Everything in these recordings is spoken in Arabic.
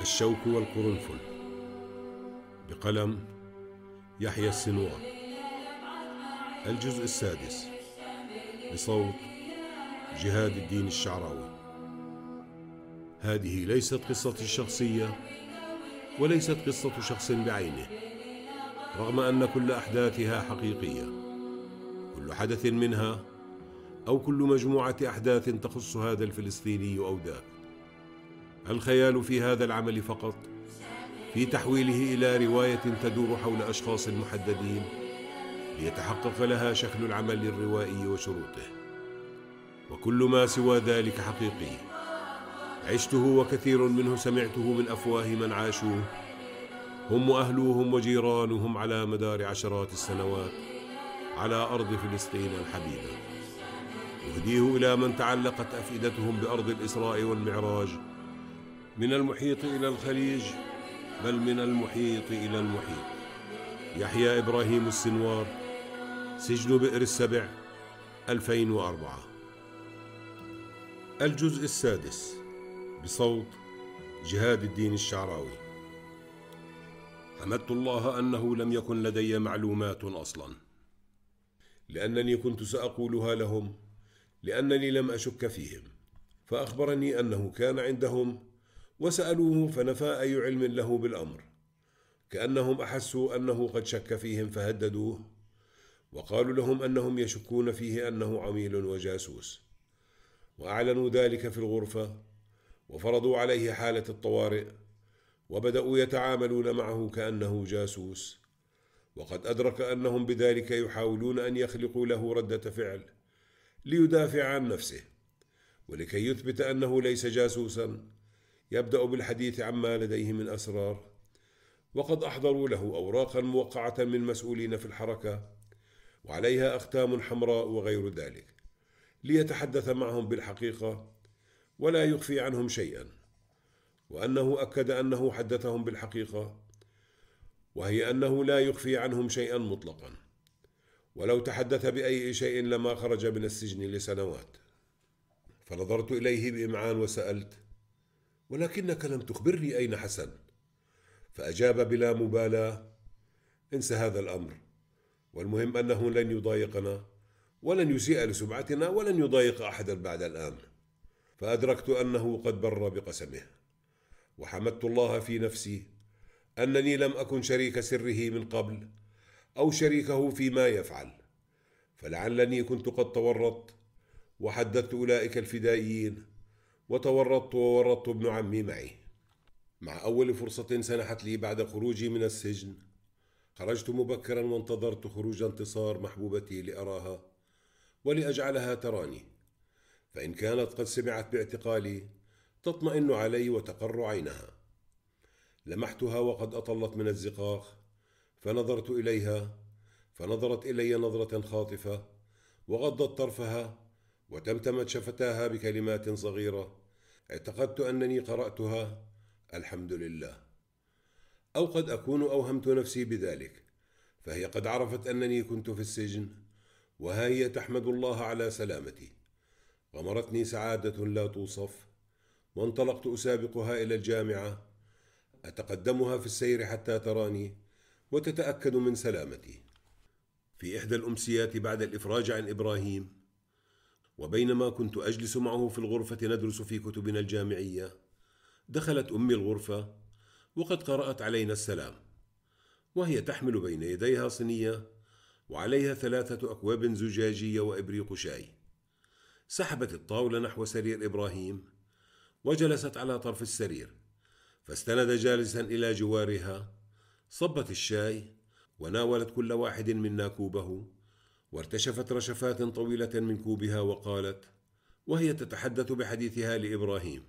الشوك والقرنفل بقلم يحيى السنوار. الجزء السادس بصوت جهاد الدين الشعراوي. هذه ليست قصتي الشخصية وليست قصة شخص بعينه، رغم أن كل أحداثها حقيقية. كل حدث منها أو كل مجموعة أحداث تخص هذا الفلسطيني أو ذاك. الخيال في هذا العمل فقط في تحويله إلى رواية تدور حول أشخاص محددين ليتحقق لها شكل العمل الروائي وشروطه، وكل ما سوى ذلك حقيقي. عشته وكثير منه سمعته من أفواه من عاشوه، هم وأهلوهم وجيرانهم على مدار عشرات السنوات على أرض فلسطين الحبيبة. أهديه إلى من تعلقت أفئدتهم بأرض الإسراء والمعراج، من المحيط إلى الخليج، بل من المحيط إلى المحيط. يحيى إبراهيم السنوار، سجن بئر السبع، 2004. الجزء السادس بصوت جهاد الدين الشعراوي. حمدت الله أنه لم يكن لدي معلومات أصلا، لأنني كنت سأقولها لهم، لأنني لم أشك فيهم. فأخبرني أنه كان عندهم وسألوه فنفى أي علم له بالأمر، كأنهم أحسوا أنه قد شك فيهم فهددوه وقالوا لهم أنهم يشكون فيه أنه عميل وجاسوس، وأعلنوا ذلك في الغرفة وفرضوا عليه حالة الطوارئ وبدأوا يتعاملون معه كأنه جاسوس. وقد أدرك أنهم بذلك يحاولون أن يخلقوا له ردة فعل ليدافع عن نفسه، ولكي يثبت أنه ليس جاسوسا يبدأ بالحديث عما لديه من أسرار. وقد أحضروا له أوراقا موقعة من مسؤولين في الحركة وعليها أختام حمراء وغير ذلك، ليتحدث معهم بالحقيقة ولا يخفي عنهم شيئا. وأنه أكد أنه حدثهم بالحقيقة، وهي أنه لا يخفي عنهم شيئا مطلقا، ولو تحدث بأي شيء لما خرج من السجن لسنوات. فنظرت إليه بإمعان وسألت: ولكنك لم تخبرني أين حسن؟ فأجاب بلا مبالاة: انسى هذا الأمر، والمهم أنه لن يضايقنا ولن يسيء لسمعتنا ولن يضايق أحدا بعد الآن. فأدركت أنه قد بر بقسمه، وحمدت الله في نفسي أنني لم أكن شريك سره من قبل أو شريكه فيما يفعل، فلعلني كنت قد تورطت وحدثت أولئك الفدائيين، وتورطت وورطت ابن عمي معي. مع أول فرصة سنحت لي بعد خروجي من السجن خرجت مبكرا وانتظرت خروج انتصار محبوبتي لأراها ولأجعلها تراني، فإن كانت قد سمعت باعتقالي تطمئن علي وتقر عينها. لمحتها وقد أطلت من الزقاق، فنظرت إليها فنظرت إلي نظرة خاطفة وغضت طرفها وتمتمت شفتاها بكلمات صغيرة اعتقدت أنني قرأتها: الحمد لله. أو قد أكون أوهمت نفسي بذلك، فهي قد عرفت أنني كنت في السجن، وها هي تحمد الله على سلامتي. غمرتني سعادة لا توصف، وانطلقت أسابقها إلى الجامعة، أتقدمها في السير حتى تراني وتتأكد من سلامتي. في إحدى الأمسيات بعد الإفراج عن إبراهيم، وبينما كنت أجلس معه في الغرفة ندرس في كتبنا الجامعية، دخلت أمي الغرفة وقد قرأت علينا السلام، وهي تحمل بين يديها صينية وعليها 3 أكواب زجاجية وإبريق شاي. سحبت الطاولة نحو سرير إبراهيم وجلست على طرف السرير، فاستند جالسا إلى جوارها، صبت الشاي وناولت كل واحد منا كوبه، وارتشفت رشفات طويلة من كوبها وقالت وهي تتحدث بحديثها لإبراهيم: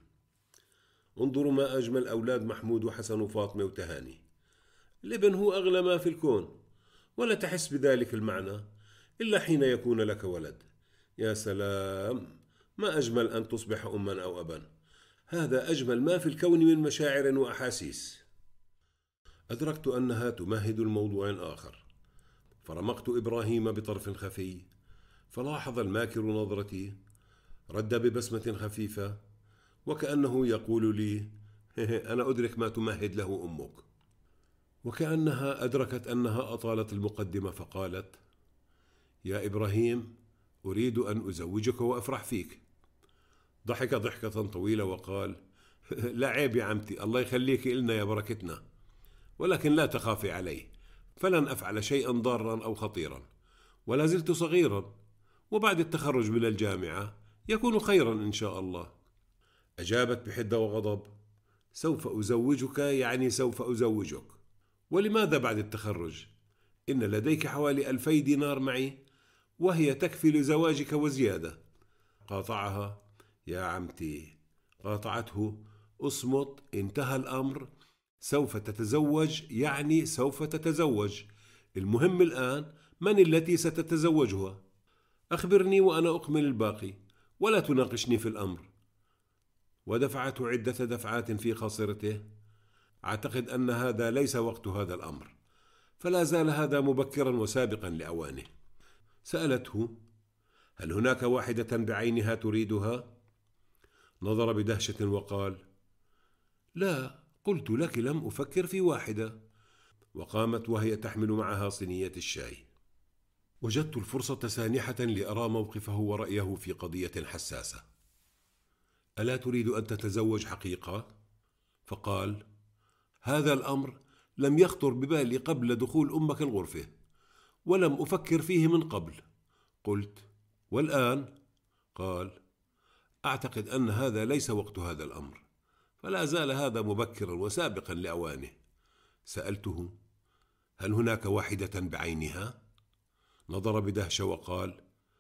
انظروا ما أجمل أولاد محمود وحسن وفاطمة وتهاني. الابن هو أغلى ما في الكون، ولا تحس بذلك المعنى إلا حين يكون لك ولد. يا سلام، ما أجمل أن تصبح أما أو أبا، هذا أجمل ما في الكون من مشاعر وأحاسيس. أدركت أنها تمهد الموضوع آخر، فرمقت إبراهيم بطرف خفي، فلاحظ الماكر نظرتي، رد ببسمة خفيفة وكأنه يقول لي: أنا أدرك ما تمهد له أمك. وكأنها أدركت أنها أطالت المقدمة فقالت: يا إبراهيم، أريد أن أزوجك وأفرح فيك. ضحك ضحكة طويلة وقال: لا عيب يا عمتي، الله يخليك إلنا يا بركتنا، ولكن لا تخافي علي، فلن أفعل شيئا ضارا أو خطيرا، ولا زلت صغيرا، وبعد التخرج من الجامعة يكون خيرا إن شاء الله. أجابت بحدة وغضب: سوف أزوجك يعني سوف أزوجك، ولماذا بعد التخرج؟ إن لديك حوالي 2000 دينار معي، وهي تكفي لزواجك وزيادة. قاطعها: يا عمتي، قاطعته: اصمت، انتهى الأمر، سوف تتزوج يعني سوف تتزوج، المهم الآن من التي ستتزوجها؟ أخبرني وأنا أكمل الباقي، ولا تناقشني في الأمر. ودفعته عدة دفعات في خاصرته. أعتقد أن هذا ليس وقت هذا الأمر، فلا زال هذا مبكرا وسابقا لأوانه. سألته: هل هناك واحدة بعينها تريدها؟ نظر بدهشة وقال: لا، قلت لك لم أفكر في واحدة. وقامت وهي تحمل معها صينية الشاي. وجدت الفرصة سانحة لأرى موقفه ورأيه في قضية حساسة. ألا تريد أن تتزوج حقيقة؟ فقال: هذا الأمر لم يخطر ببالي قبل دخول أمك الغرفة، ولم أفكر فيه من قبل. قلت: والآن؟ قال: أعتقد أن هذا ليس وقت هذا الأمر، فلا زال هذا مبكرا وسابقا لأوانه. سألته: هل هناك واحدة بعينها؟ نظر بدهشة وقال: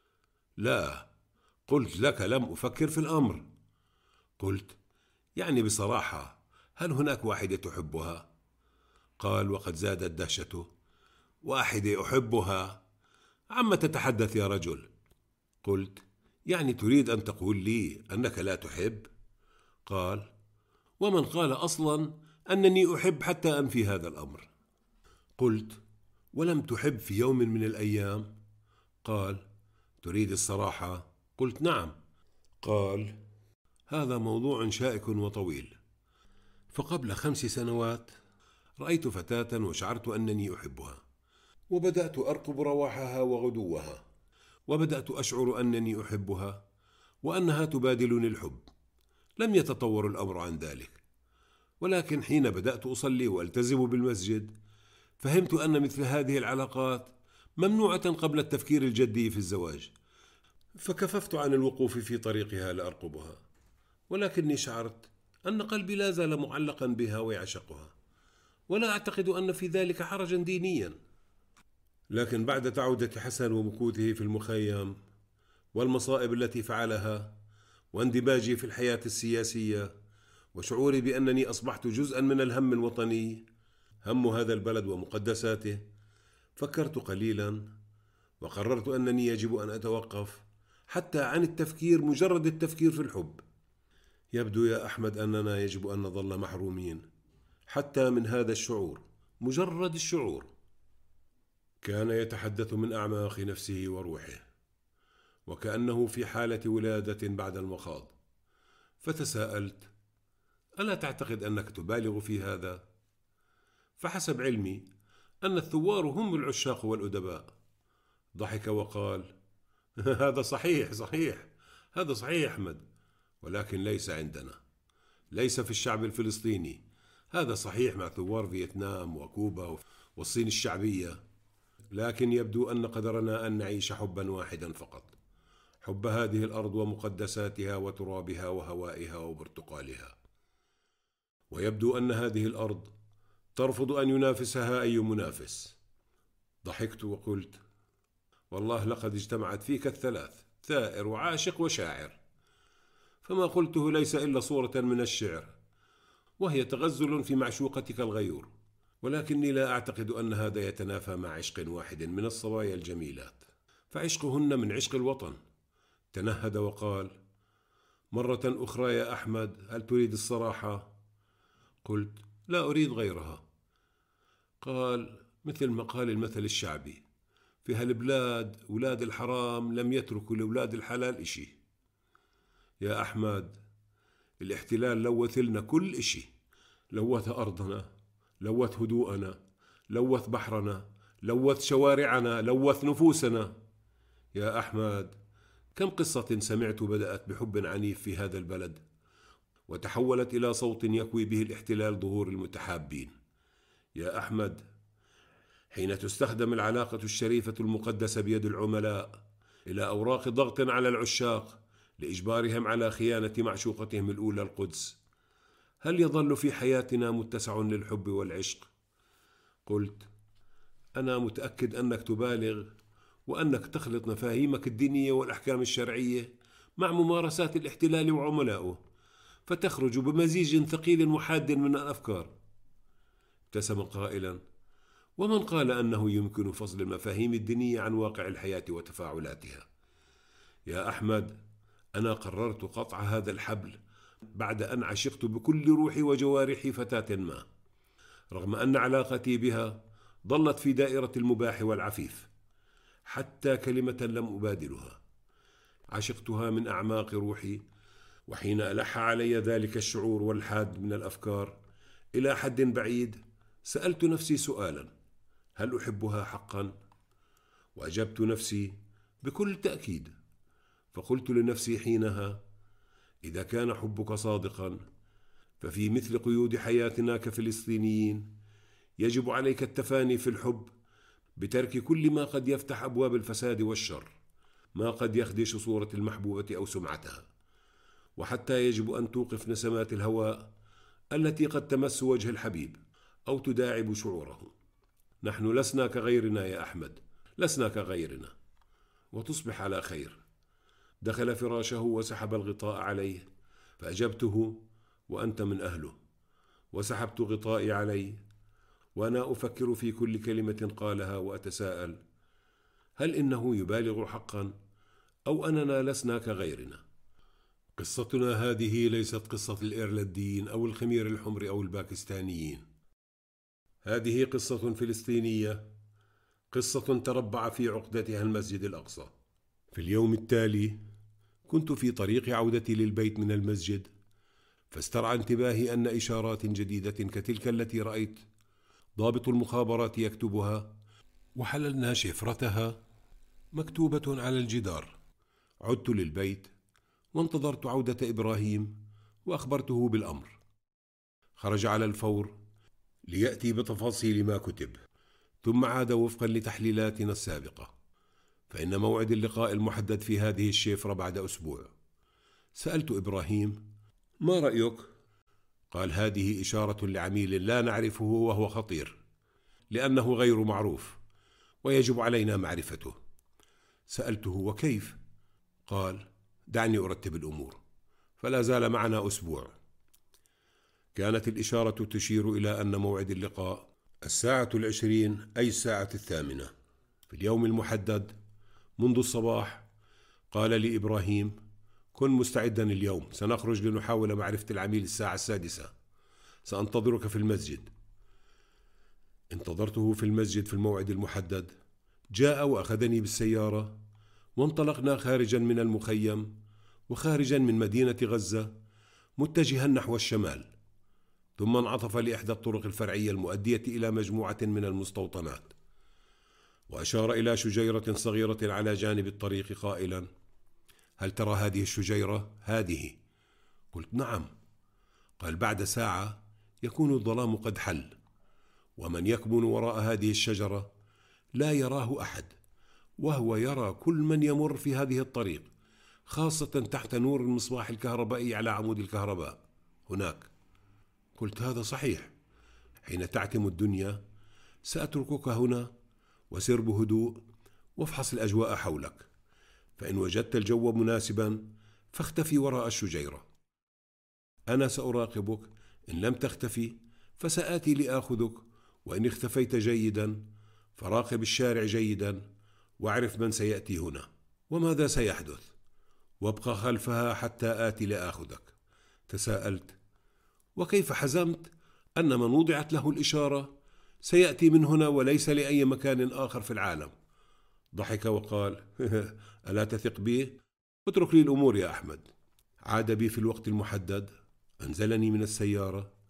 لا، قلت لك لم أفكر في الأمر. قلت: يعني بصراحة، هل هناك واحدة تحبها؟ قال وقد زادت دهشته: واحدة أحبها؟ عما تتحدث يا رجل؟ قلت: يعني تريد أن تقول لي أنك لا تحب؟ قال: ومن قال أصلا أنني أحب حتى أنفي هذا الأمر؟ قلت: ولم تحب في يوم من الأيام؟ قال: تريد الصراحة؟ قلت: نعم. قال: هذا موضوع شائك وطويل. فقبل 5 سنوات رأيت فتاة وشعرت أنني أحبها، وبدأت أرقب رواحها وغدوها، وبدأت أشعر أنني أحبها وأنها تبادلني الحب. لم يتطور الأمر عن ذلك، ولكن حين بدأت أصلي وألتزم بالمسجد فهمت أن مثل هذه العلاقات ممنوعة قبل التفكير الجدي في الزواج، فكففت عن الوقوف في طريقها لأرقبها، ولكني شعرت أن قلبي لا زال معلقا بها ويعشقها، ولا أعتقد أن في ذلك حرجا دينيا. لكن بعد عودة حسن ومكوثه في المخيم والمصائب التي فعلها واندماجي في الحياة السياسية وشعوري بأنني أصبحت جزءا من الهم الوطني، هم هذا البلد ومقدساته، فكرت قليلا وقررت أنني يجب أن أتوقف حتى عن التفكير، مجرد التفكير في الحب. يبدو يا أحمد أننا يجب أن نظل محرومين حتى من هذا الشعور، مجرد الشعور. كان يتحدث من أعماق نفسه وروحه، وكأنه في حالة ولادة بعد المخاض. فتساءلت: ألا تعتقد أنك تبالغ في هذا؟ فحسب علمي أن الثوار هم العشاق والأدباء. ضحك وقال: هذا صحيح صحيح، هذا صحيح أحمد، ولكن ليس عندنا، ليس في الشعب الفلسطيني. هذا صحيح مع ثوار فيتنام وكوبا والصين الشعبية، لكن يبدو أن قدرنا أن نعيش حبا واحدا فقط، حب هذه الأرض ومقدساتها وترابها وهوائها وبرتقالها. ويبدو أن هذه الأرض ترفض أن ينافسها أي منافس. ضحكت وقلت: والله لقد اجتمعت فيك الثلاث، ثائر وعاشق وشاعر. فما قلته ليس إلا صورة من الشعر، وهي تغزل في معشوقتك الغيور، ولكني لا أعتقد أن هذا يتنافى مع عشق واحد من الصبايا الجميلات، فعشقهن من عشق الوطن. تنهد وقال: مرة أخرى يا أحمد، هل تريد الصراحة؟ قلت: لا أريد غيرها. قال مثل ما قال المثل الشعبي: في هالبلاد ولاد الحرام لم يتركوا لولاد الحلال إشي. يا أحمد، الاحتلال لوث لنا كل إشي، لوث أرضنا، لوث هدوءنا، لوث بحرنا، لوث شوارعنا، لوث نفوسنا. يا أحمد، كم قصة سمعت بدأت بحب عنيف في هذا البلد، وتحولت إلى صوت يكوي به الاحتلال ظهور المتحابين. يا أحمد، حين تستخدم العلاقة الشريفة المقدسة بيد العملاء إلى أوراق ضغط على العشاق لإجبارهم على خيانة معشوقتهم الأولى القدس، هل يظل في حياتنا متسع للحب والعشق؟ قلت: أنا متأكد أنك تبالغ، وأنك تخلط مفاهيمك الدينية والأحكام الشرعية مع ممارسات الاحتلال وعملائه، فتخرج بمزيج ثقيل وحاد من الأفكار. ابتسم قائلا: ومن قال أنه يمكن فصل المفاهيم الدينية عن واقع الحياة وتفاعلاتها؟ يا أحمد، أنا قررت قطع هذا الحبل بعد أن عشقت بكل روحي وجوارحي فتاة ما، رغم أن علاقتي بها ظلت في دائرة المباح والعفيف، حتى كلمة لم أبادلها. عشقتها من أعماق روحي، وحين ألح علي ذلك الشعور والحاد من الأفكار إلى حد بعيد، سألت نفسي سؤالا: هل أحبها حقا؟ وأجبت نفسي بكل تأكيد. فقلت لنفسي حينها: إذا كان حبك صادقا، ففي مثل قيود حياتنا كفلسطينيين يجب عليك التفاني في الحب بترك كل ما قد يفتح أبواب الفساد والشر، ما قد يخدش صورة المحبوبة أو سمعتها، وحتى يجب أن توقف نسمات الهواء التي قد تمس وجه الحبيب أو تداعب شعوره. نحن لسنا كغيرنا يا أحمد، لسنا كغيرنا. وتصبح على خير. دخل فراشه وسحب الغطاء عليه، فأجبته: وأنت من أهله. وسحبت غطائي عليه، وأنا أفكر في كل كلمة قالها وأتساءل: هل إنه يبالغ حقا، أو أننا لسنا كغيرنا؟ قصتنا هذه ليست قصة الإيرلنديين أو الخمير الحمر أو الباكستانيين. هذه قصة فلسطينية، قصة تربع في عقدتها المسجد الأقصى. في اليوم التالي كنت في طريق عودتي للبيت من المسجد، فاسترعى انتباهي أن إشارات جديدة كتلك التي رأيت ضابط المخابرات يكتبها وحللنا شفرتها مكتوبة على الجدار. عدت للبيت وانتظرت عودة إبراهيم وأخبرته بالأمر. خرج على الفور ليأتي بتفاصيل ما كتب، ثم عاد وفقا لتحليلاتنا السابقة، فإن موعد اللقاء المحدد في هذه الشفرة بعد أسبوع. سألت إبراهيم: ما رأيك؟ قال: هذه إشارة لعميل لا نعرفه وهو خطير، لأنه غير معروف ويجب علينا معرفته. سألته: وكيف؟ قال: دعني أرتب الأمور. فلا زال معنا أسبوع. كانت الإشارة تشير إلى أن موعد اللقاء 20:20، أي 8:00 في اليوم المحدد. منذ الصباح قال لي إبراهيم: كن مستعدا اليوم، سنخرج لنحاول معرفة العميل 6:00. سأنتظرك في المسجد. انتظرته في المسجد في الموعد المحدد. جاء وأخذني بالسيارة، وانطلقنا خارجا من المخيم وخارجا من مدينة غزة متجها نحو الشمال، ثم انعطف لإحدى الطرق الفرعية المؤدية إلى مجموعة من المستوطنات، وأشار إلى شجيرة صغيرة على جانب الطريق قائلا: هل ترى هذه الشجيرة؟ هذه. قلت: نعم. قال: بعد ساعة يكون الظلام قد حل، ومن يكمن وراء هذه الشجرة لا يراه أحد، وهو يرى كل من يمر في هذه الطريق، خاصة تحت نور المصباح الكهربائي على عمود الكهرباء هناك. قلت: هذا صحيح. حين تعتم الدنيا سأتركك هنا، وسر بهدوء وافحص الأجواء حولك، فإن وجدت الجو مناسبا فاختفي وراء الشجيرة. أنا سأراقبك، إن لم تختفي فسآتي لآخذك، وإن اختفيت جيدا فراقب الشارع جيدا، واعرف من سيأتي هنا وماذا سيحدث، وابقى خلفها حتى آتي لآخذك. تساءلت: وكيف حزمت أن من وضعت له الإشارة سيأتي من هنا وليس لأي مكان آخر في العالم؟ ضحك وقال: ألا تثق بي؟ اترك لي الأمور يا أحمد. عاد بي في الوقت المحدد، أنزلني من السيارة،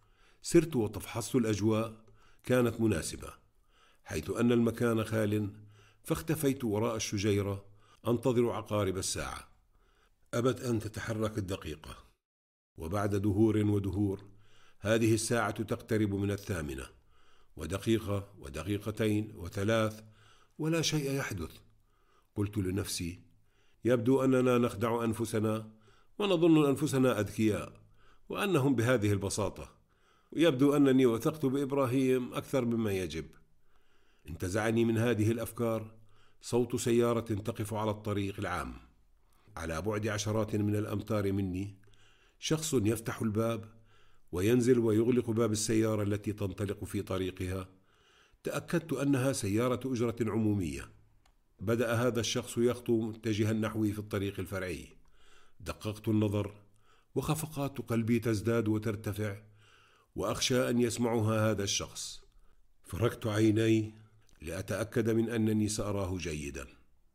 سرت وتفحصت الأجواء، كانت مناسبة، حيث أن المكان خال، فاختفيت وراء الشجيرة أنتظر عقارب الساعة. أبت أن تتحرك الدقيقة، وبعد دهور ودهور هذه الساعة تقترب من 8، ودقيقة ودقيقتين وثلاث، ولا شيء يحدث. قلت لنفسي: يبدو أننا نخدع أنفسنا ونظن أنفسنا أذكياء، وأنهم بهذه البساطة، ويبدو أنني وثقت بإبراهيم أكثر مما يجب. انتزعني من هذه الأفكار صوت سيارة تقف على الطريق العام. على بعد عشرات من الأمتار مني شخص يفتح الباب وينزل ويغلق باب السيارة التي تنطلق في طريقها. تأكدت أنها سيارة أجرة عمومية. بدأ هذا الشخص يخطو متجها نحوي في الطريق الفرعي. دققت النظر، وخفقات قلبي تزداد وترتفع، وأخشى أن يسمعها هذا الشخص. فركت عيني لأتأكد من أنني سأراه جيدا.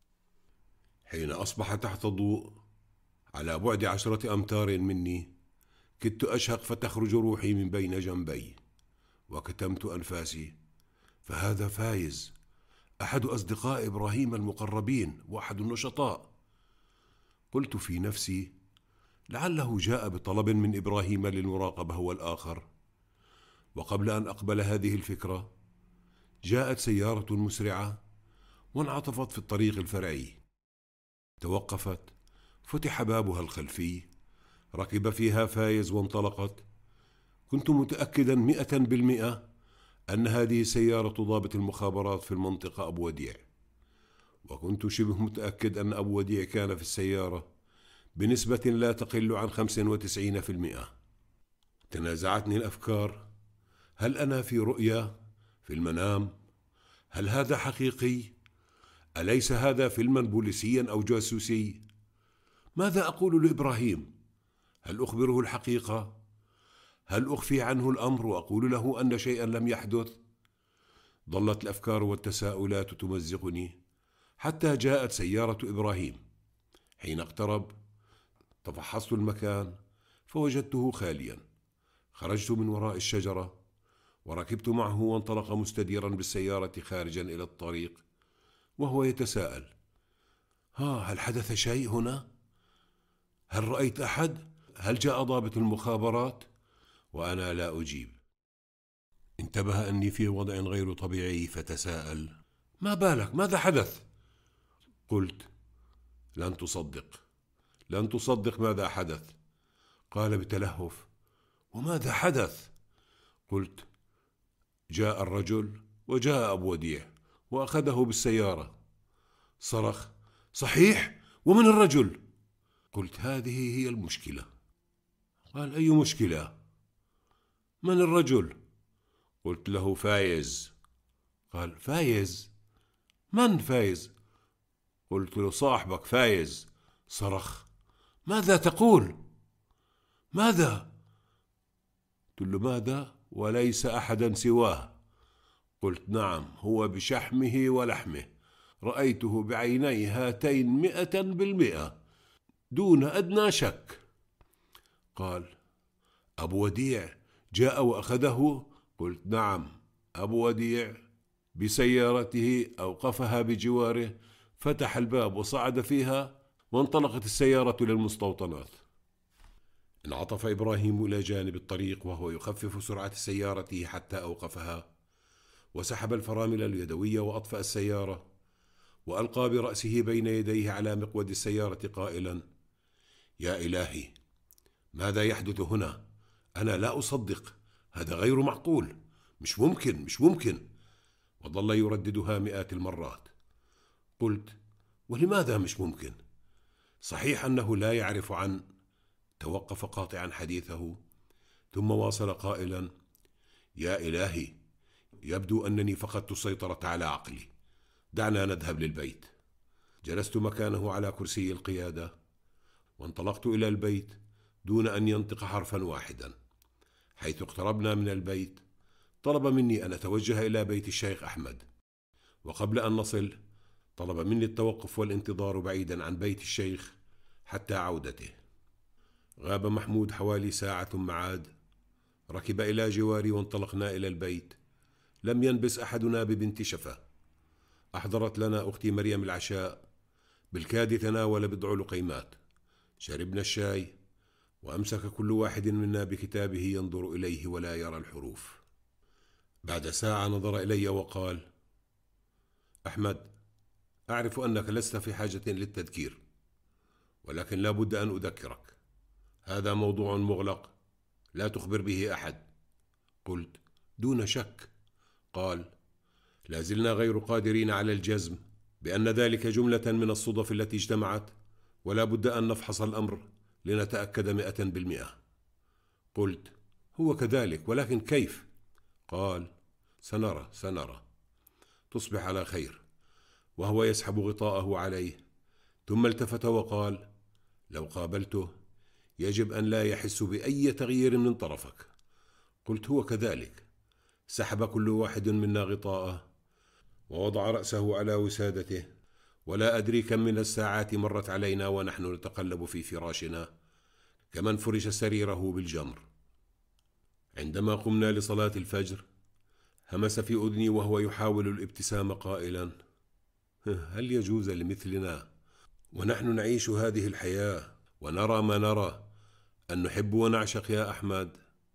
حين أصبح تحت الضوء على بعد 10 أمتار مني، كدت أشهق فتخرج روحي من بين جنبي، وكتمت أنفاسي. فهذا فايز، أحد أصدقاء إبراهيم المقربين وأحد النشطاء. قلت في نفسي: لعله جاء بطلب من إبراهيم للمراقبة هو الآخر. وقبل أن أقبل هذه الفكرة جاءت سيارة مسرعة وانعطفت في الطريق الفرعي. توقفت، فتح بابها الخلفي، ركب فيها فايز وانطلقت. كنت متأكدا 100% أن هذه سيارة ضابط المخابرات في المنطقة أبو وديع، وكنت شبه متأكد أن أبو وديع كان في السيارة بنسبة لا تقل عن 95%. تنازعتني الأفكار: هل أنا في رؤيا؟ في المنام؟ هل هذا حقيقي؟ أليس هذا فيلما بوليسيا أو جاسوسي؟ ماذا أقول لإبراهيم؟ هل أخبره الحقيقة؟ هل أخفي عنه الأمر وأقول له أن شيئا لم يحدث؟ ظلت الأفكار والتساؤلات تمزقني حتى جاءت سيارة إبراهيم. حين اقترب تفحصت المكان فوجدته خاليا. خرجت من وراء الشجرة وركبت معه، وانطلق مستديرا بالسيارة خارجا إلى الطريق، وهو يتساءل: هل حدث شيء هنا؟ هل رأيت أحد؟ هل جاء ضابط المخابرات؟ وأنا لا أجيب. انتبه أني في وضع غير طبيعي فتساءل: ما بالك؟ ماذا حدث؟ قلت: لن تصدق، لن تصدق ماذا حدث. قال بتلهف: وماذا حدث؟ قلت: جاء الرجل وجاء أبو وديع وأخذه بالسيارة. صرخ: صحيح؟ ومن الرجل؟ قلت: هذه هي المشكلة. قال: أي مشكلة؟ من الرجل؟ قلت له: فايز. قال: فايز؟ من فايز؟ قلت له: صاحبك فايز. صرخ: ماذا تقول؟ ماذا؟ قلت له: ماذا؟ وليس أحدا سواه. قلت: نعم، هو بشحمه ولحمه، رأيته بعيني هاتين 100% دون أدنى شك. قال: أبو وديع جاء وأخذه؟ قلت: نعم، أبو وديع بسيارته أوقفها بجواره، فتح الباب وصعد فيها، وانطلقت السيارة للمستوطنات. انعطف إبراهيم إلى جانب الطريق وهو يخفف سرعة سيارته حتى أوقفها، وسحب الفرامل اليدوية وأطفأ السيارة، وألقى برأسه بين يديه على مقود السيارة قائلا: يا إلهي، ماذا يحدث هنا؟ أنا لا أصدق، هذا غير معقول، مش ممكن، مش ممكن. وظل يرددها مئات المرات. قلت: ولماذا مش ممكن؟ صحيح أنه لا يعرف عن... توقف قاطعا حديثه، ثم واصل قائلا: يا إلهي، يبدو أنني فقدت السيطرة على عقلي، دعنا نذهب للبيت. جلست مكانه على كرسي القيادة، وانطلقت إلى البيت دون أن ينطق حرفا واحدا. حيث اقتربنا من البيت طلب مني أن أتوجه إلى بيت الشيخ أحمد، وقبل أن نصل طلب مني التوقف والانتظار بعيدا عن بيت الشيخ حتى عودته. غاب محمود حوالي ساعة ثم عاد. ركب إلى جواري وانطلقنا إلى البيت. لم ينبس أحدنا ببنت شفة. أحضرت لنا أختي مريم العشاء، بالكاد تناول بضع لقيمات. شربنا الشاي، وأمسك كل واحد منا بكتابه ينظر إليه ولا يرى الحروف. بعد ساعة نظر إلي وقال: أحمد، أعرف أنك لست في حاجة للتذكير، ولكن لا بد أن أذكرك، هذا موضوع مغلق لا تخبر به أحد. قلت: دون شك. قال: لازلنا غير قادرين على الجزم بأن ذلك جملة من الصدف التي اجتمعت، ولا بد أن نفحص الأمر لنتأكد 100%. قلت: هو كذلك، ولكن كيف؟ قال: سنرى. تصبح على خير. وهو يسحب غطاءه عليه، ثم التفت وقال: لو قابلته يجب أن لا يحس بأي تغيير من طرفك. قلت: هو كذلك. سحب كل واحد منا غطاءه ووضع رأسه على وسادته، ولا أدري كم من الساعات مرت علينا ونحن نتقلب في فراشنا كمن فرش سريره بالجمر. عندما قمنا لصلاة الفجر همس في أذني وهو يحاول الابتسام قائلا: هل يجوز لمثلنا ونحن نعيش هذه الحياة ونرى ما نرى أن نحب ونعشق يا أحمد؟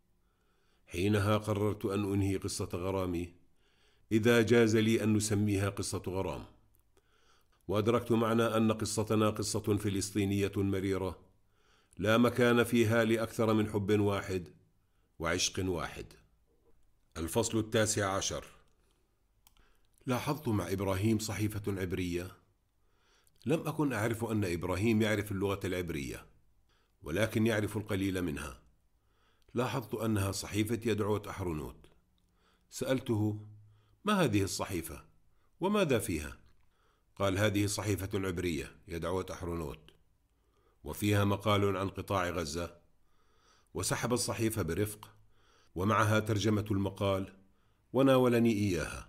حينها قررت أن أنهي قصة غرامي، إذا جاز لي أن نسميها قصة غرام. وأدركت معنى أن قصتنا قصة فلسطينية مريرة لا مكان فيها لأكثر من حب واحد وعشق واحد. الفصل 19. لاحظت مع إبراهيم صحيفة عبرية. لم أكن أعرف أن إبراهيم يعرف اللغة العبرية، ولكن يعرف القليل منها. لاحظت أنها صحيفة يدعوة أحرونوت. سألته: ما هذه الصحيفة؟ وماذا فيها؟ قال: هذه صحيفة عبرية يدعوة أحرونوت، وفيها مقال عن قطاع غزة. وسحب الصحيفة برفق، ومعها ترجمة المقال، وناولني إياها.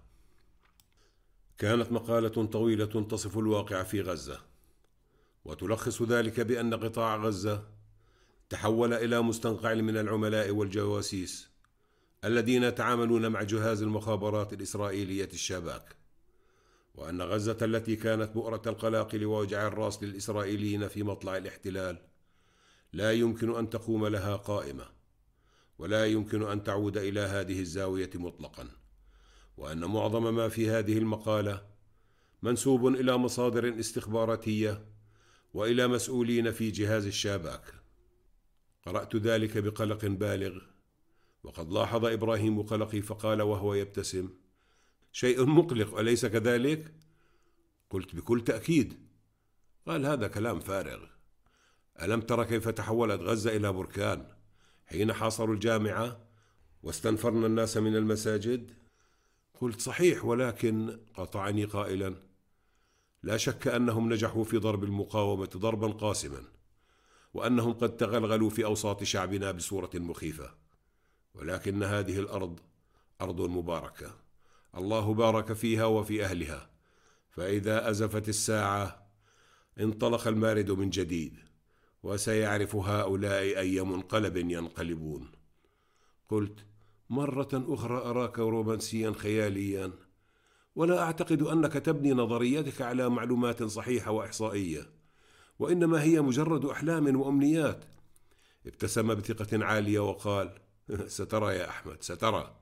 كانت مقالة طويلة تصف الواقع في غزة، وتلخص ذلك بأن قطاع غزة تحول إلى مستنقع من العملاء والجواسيس الذين يتعاملون مع جهاز المخابرات الإسرائيلية الشاباك، وأن غزة التي كانت بؤرة القلاقل ووجع الراس للإسرائيليين في مطلع الاحتلال لا يمكن أن تقوم لها قائمة، ولا يمكن أن تعود إلى هذه الزاوية مطلقا، وأن معظم ما في هذه المقالة منسوب إلى مصادر استخباراتية وإلى مسؤولين في جهاز الشاباك. قرأت ذلك بقلق بالغ، وقد لاحظ إبراهيم قلقي فقال وهو يبتسم: شيء مقلق، أليس كذلك؟ قلت: بكل تأكيد. قال: هذا كلام فارغ. ألم تر كيف تحولت غزة إلى بركان حين حاصروا الجامعة واستنفرنا الناس من المساجد؟ قلت: صحيح، ولكن قاطعني قائلا: لا شك أنهم نجحوا في ضرب المقاومة ضربا قاسما، وأنهم قد تغلغلوا في أوساط شعبنا بصورة مخيفة، ولكن هذه الأرض أرض مباركة، الله بارك فيها وفي أهلها، فإذا أزفت الساعة انطلق المارد من جديد، وسيعرف هؤلاء أي منقلب ينقلبون. قلت: مرة أخرى أراك رومانسيا خياليا، ولا أعتقد أنك تبني نظريتك على معلومات صحيحة وإحصائية، وإنما هي مجرد أحلام وأمنيات. ابتسم بثقة عالية وقال: سترى يا أحمد، سترى.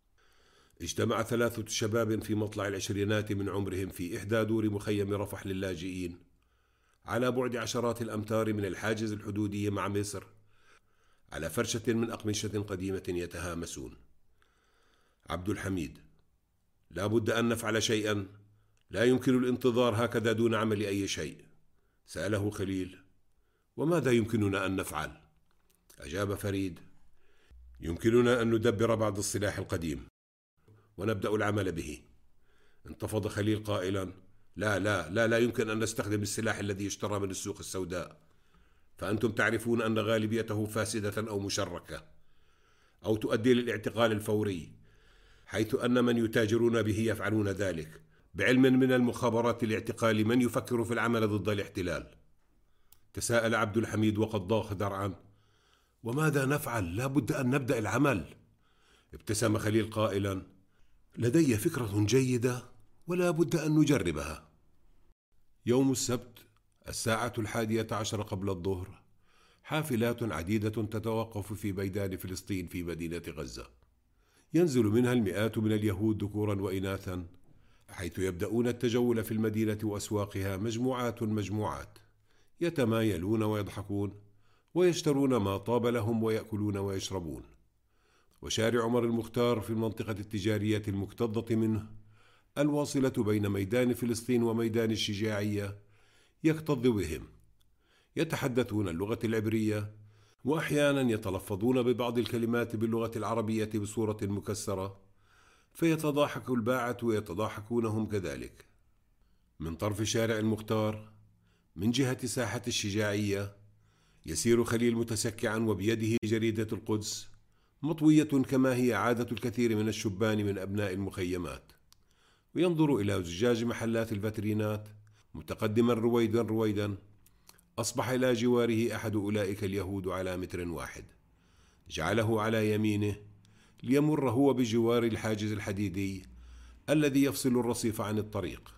اجتمع 3 شباب في مطلع العشرينات من عمرهم في إحدى دور مخيم رفح للاجئين، على بعد عشرات الأمتار من الحاجز الحدودي مع مصر، على فرشة من أقمشة قديمة يتهامسون. عبد الحميد: لا بد أن نفعل شيئا، لا يمكن الانتظار هكذا دون عمل أي شيء. سأله خليل: وماذا يمكننا أن نفعل؟ أجاب فريد: يمكننا أن ندبر بعض السلاح القديم ونبدأ العمل به. انتفض خليل قائلا: لا يمكن أن نستخدم السلاح الذي يشترى من السوق السوداء، فأنتم تعرفون أن غالبيته فاسدة أو مشركة أو تؤدي للاعتقال الفوري، حيث أن من يتاجرون به يفعلون ذلك بعلم من المخابرات لاعتقال من يفكر في العمل ضد الاحتلال. تساءل عبد الحميد وقد ضاق ذرعا: وماذا نفعل؟ لا بد أن نبدأ العمل. ابتسم خليل قائلا: لدي فكرة جيدة ولا بد أن نجربها. يوم السبت 11:10 قبل الظهر، حافلات عديدة تتوقف في ميدان فلسطين في مدينة غزة، ينزل منها المئات من اليهود ذكورا وإناثا، حيث يبدأون التجول في المدينة وأسواقها مجموعات، يتمايلون ويضحكون ويشترون ما طاب لهم ويأكلون ويشربون. وشارع عمر المختار في المنطقة التجارية المكتظة منه، الواصلة بين ميدان فلسطين وميدان الشجاعية، يكتظ بهم، يتحدثون اللغة العبرية، وأحيانا يتلفظون ببعض الكلمات باللغة العربية بصورة مكسرة، فيتضاحك الباعة ويتضاحكون هم كذلك. من طرف شارع المختار من جهة ساحة الشجاعية، يسير خليل متسكعا وبيده جريدة القدس مطوية كما هي عادة الكثير من الشبان من أبناء المخيمات، وينظر إلى زجاج محلات الفاترينات متقدما رويدا. أصبح إلى جواره أحد أولئك اليهود على متر واحد، جعله على يمينه ليمر هو بجوار الحاجز الحديدي الذي يفصل الرصيف عن الطريق.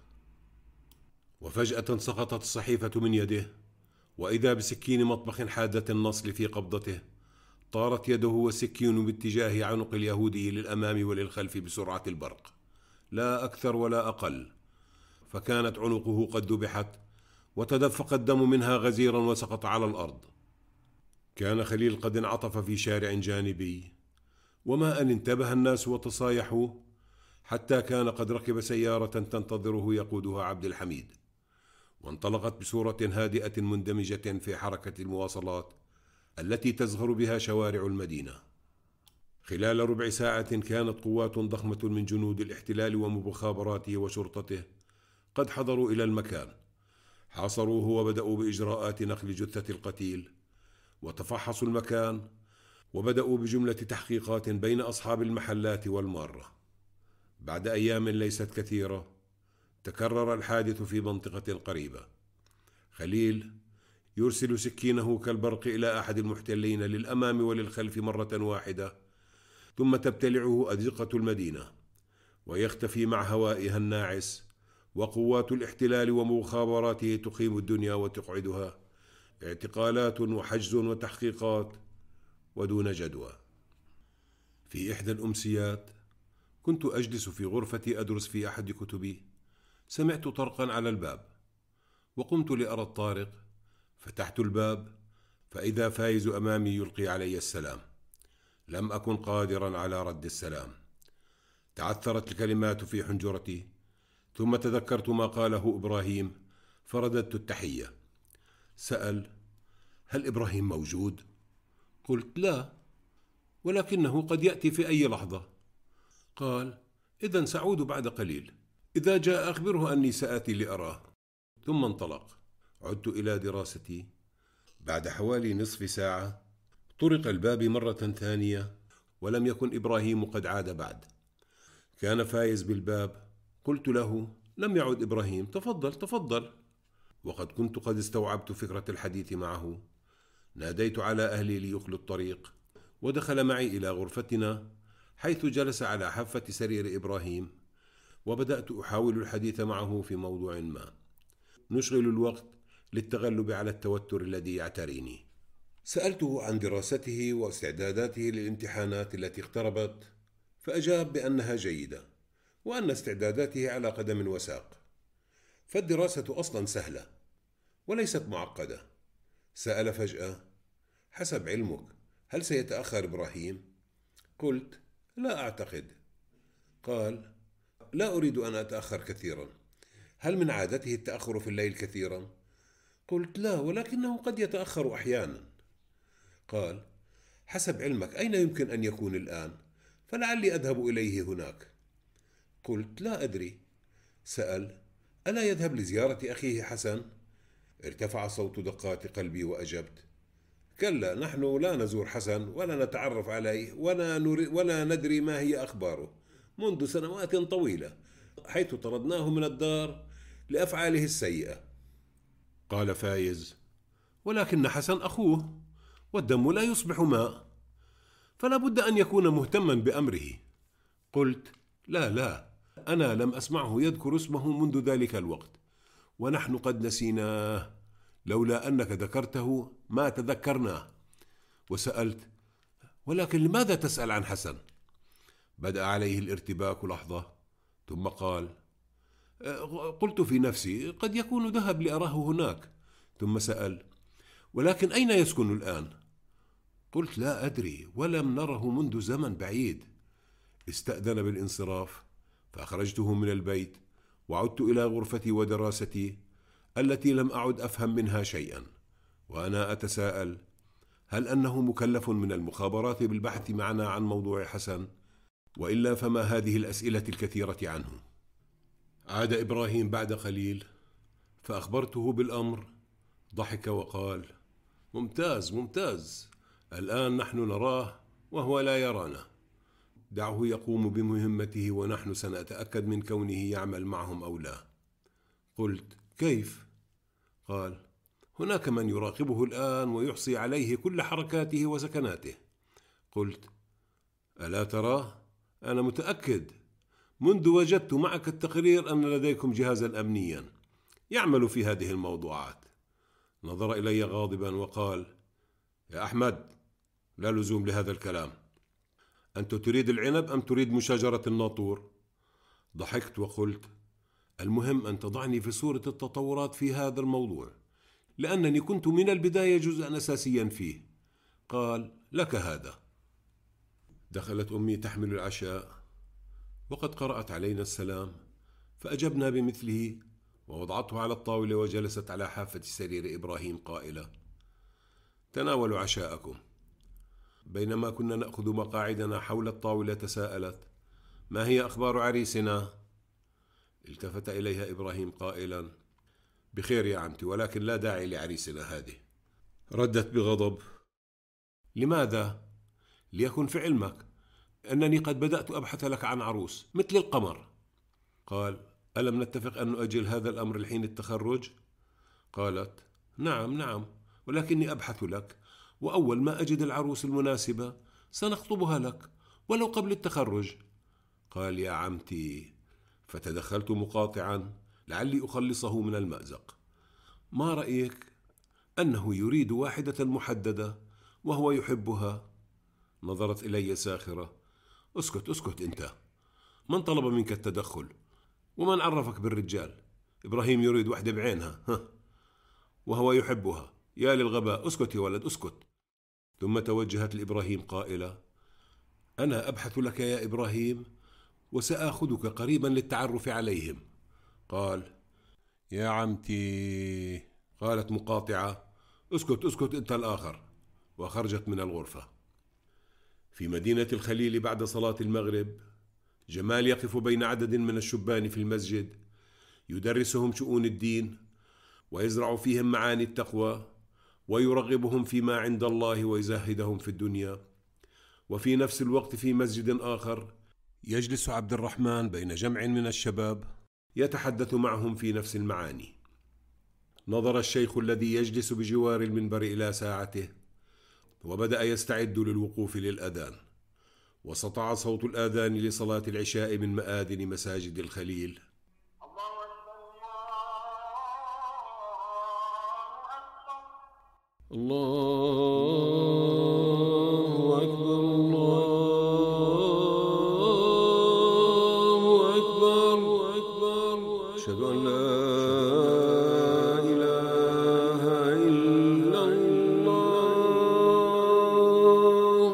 وفجأة سقطت الصحيفة من يده، وإذا بسكين مطبخ حادة النصل في قبضته. طارت يده والسكين باتجاه عنق اليهودي للأمام وللخلف بسرعة البرق، لا أكثر ولا أقل، فكانت عنقه قد ذبحت وتدفق الدم منها غزيرا وسقط على الأرض. كان خليل قد انعطف في شارع جانبي، وما أن انتبه الناس وتصايحوا حتى كان قد ركب سيارة تنتظره يقودها عبد الحميد، وانطلقت بصورة هادئة مندمجة في حركة المواصلات التي تزخر بها شوارع المدينة. خلال ربع ساعة كانت قوات ضخمة من جنود الاحتلال ومخابراته وشرطته قد حضروا إلى المكان، حاصروه وبدأوا بإجراءات نقل جثة القتيل، وتفحصوا المكان وبدأوا بجملة تحقيقات بين أصحاب المحلات والمارة. بعد أيام ليست كثيرة تكرر الحادث في منطقة قريبة. خليل يرسل سكينه كالبرق إلى أحد المحتلين للأمام وللخلف مرة واحدة، ثم تبتلعه أزقة المدينة ويختفي مع هوائها الناعس، وقوات الاحتلال ومخابراته تقيم الدنيا وتقعدها، اعتقالات وحجز وتحقيقات ودون جدوى. في إحدى الأمسيات كنت أجلس في غرفتي أدرس في أحد كتبي، سمعت طرقا على الباب، وقمت لأرى الطارق. فتحت الباب فإذا فايز أمامي يلقي علي السلام. لم أكن قادرا على رد السلام، تعثرت الكلمات في حنجرتي، ثم تذكرت ما قاله إبراهيم فرددت التحية. سأل: هل إبراهيم موجود؟ قلت: لا، ولكنه قد يأتي في أي لحظة. قال: إذن سأعود بعد قليل، إذا جاء أخبره أني سآتي لأراه. ثم انطلق. عدت إلى دراستي. بعد حوالي نصف ساعة طرق الباب مرة ثانية، ولم يكن إبراهيم قد عاد بعد. كان فايز بالباب. قلت له: لم يعد إبراهيم، تفضل. وقد كنت قد استوعبت فكرة الحديث معه. ناديت على أهلي ليخلوا الطريق، ودخل معي إلى غرفتنا، حيث جلس على حافة سرير إبراهيم، وبدأت أحاول الحديث معه في موضوع ما، نشغل الوقت للتغلب على التوتر الذي يعتريني. سألته عن دراسته واستعداداته للامتحانات التي اقتربت، فأجاب بأنها جيدة، وأن استعداداته على قدم وساق، فالدراسة أصلا سهلة وليست معقدة. سأل فجأة: حسب علمك هل سيتأخر إبراهيم؟ قلت: لا أعتقد. قال: لا أريد أن أتأخر كثيرا، هل من عادته التأخر في الليل كثيرا؟ قلت: لا، ولكنه قد يتأخر أحيانا. قال: حسب علمك أين يمكن أن يكون الآن؟ فلعلي أذهب إليه هناك. قلت: لا أدري. سأل: ألا يذهب لزيارة أخيه حسن؟ ارتفع صوت دقات قلبي وأجبت: كلا، نحن لا نزور حسن ولا نتعرف عليه ولا ندري ما هي أخباره منذ سنوات طويلة، حيث طردناه من الدار لأفعاله السيئة. قال فايز: ولكن حسن أخوه، والدم لا يصبح ماء، فلا بد أن يكون مهتما بأمره. قلت: لا، أنا لم أسمعه يذكر اسمه منذ ذلك الوقت، ونحن قد نسيناه، لولا أنك ذكرته ما تذكرناه. وسألت: ولكن لماذا تسأل عن حسن؟ بدأ عليه الارتباك لحظة، ثم قال: قلت في نفسي قد يكون ذهب لأراه هناك. ثم سأل: ولكن أين يسكن الآن؟ قلت: لا أدري، ولم نره منذ زمن بعيد. استأذن بالانصراف، فأخرجته من البيت، وعدت إلى غرفتي ودراستي التي لم أعد أفهم منها شيئا، وأنا أتساءل: هل أنه مكلف من المخابرات بالبحث معنا عن موضوع حسن؟ وإلا فما هذه الأسئلة الكثيرة عنه؟ عاد إبراهيم بعد قليل، فأخبرته بالأمر. ضحك وقال: ممتاز، الآن نحن نراه وهو لا يرانا. دعه يقوم بمهمته ونحن سنتأكد من كونه يعمل معهم أو لا. قلت: كيف؟ قال: هناك من يراقبه الآن ويحصي عليه كل حركاته وسكناته. قلت: ألا تراه؟ أنا متأكد منذ وجدت معك التقرير أن لديكم جهازا أمنيا يعمل في هذه الموضوعات. نظر إلي غاضبا وقال: يا أحمد، لا لزوم لهذا الكلام. أنت تريد العنب أم تريد مشاجرة الناطور؟ ضحكت وقلت: المهم أن تضعني في صورة التطورات في هذا الموضوع، لأنني كنت من البداية جزءا أساسيا فيه. قال: لك هذا. دخلت أمي تحمل العشاء، وقد قرأت علينا السلام، فأجبنا بمثله، ووضعته على الطاولة وجلست على حافة سرير إبراهيم قائلة: تناولوا عشاءكم. بينما كنا نأخذ مقاعدنا حول الطاولة تساءلت: ما هي أخبار عريسنا؟ التفت إليها إبراهيم قائلا: بخير يا عمتي، ولكن لا داعي لعريسنا هذه. ردت بغضب: لماذا؟ ليكن في علمك أنني قد بدأت أبحث لك عن عروس مثل القمر. قال: ألم نتفق أن نؤجل هذا الأمر لحين التخرج؟ قالت: نعم، ولكني أبحث لك، وأول ما أجد العروس المناسبة سنخطبها لك ولو قبل التخرج. قال: يا عمتي. فتدخلت مقاطعا لعلي أخلصه من المأزق: ما رأيك أنه يريد واحدة محددة وهو يحبها؟ نظرت إلي ساخرة: اسكت أنت، من طلب منك التدخل؟ ومن عرفك بالرجال؟ إبراهيم يريد واحدة بعينها وهو يحبها. يا للغباء، اسكت يا ولد، اسكت. ثم توجهت لإبراهيم قائلة: أنا أبحث لك يا إبراهيم، وسآخذك قريبا للتعرف عليهم. قال: يا عمتي. قالت مقاطعة: اسكت أنت الآخر. وخرجت من الغرفة. في مدينة الخليل بعد صلاة المغرب، جمال يقف بين عدد من الشبان في المسجد، يدرسهم شؤون الدين، ويزرع فيهم معاني التقوى، ويرغبهم فيما عند الله، ويزهدهم في الدنيا. وفي نفس الوقت في مسجد آخر يجلس عبد الرحمن بين جمع من الشباب، يتحدث معهم في نفس المعاني. نظر الشيخ الذي يجلس بجوار المنبر إلى ساعته، وبدأ يستعد للوقوف للأذان. وسطع صوت الآذان لصلاة العشاء من مآذن مساجد الخليل. الله أكبر، الله أكبر، أشهد أن لا إله إلا الله.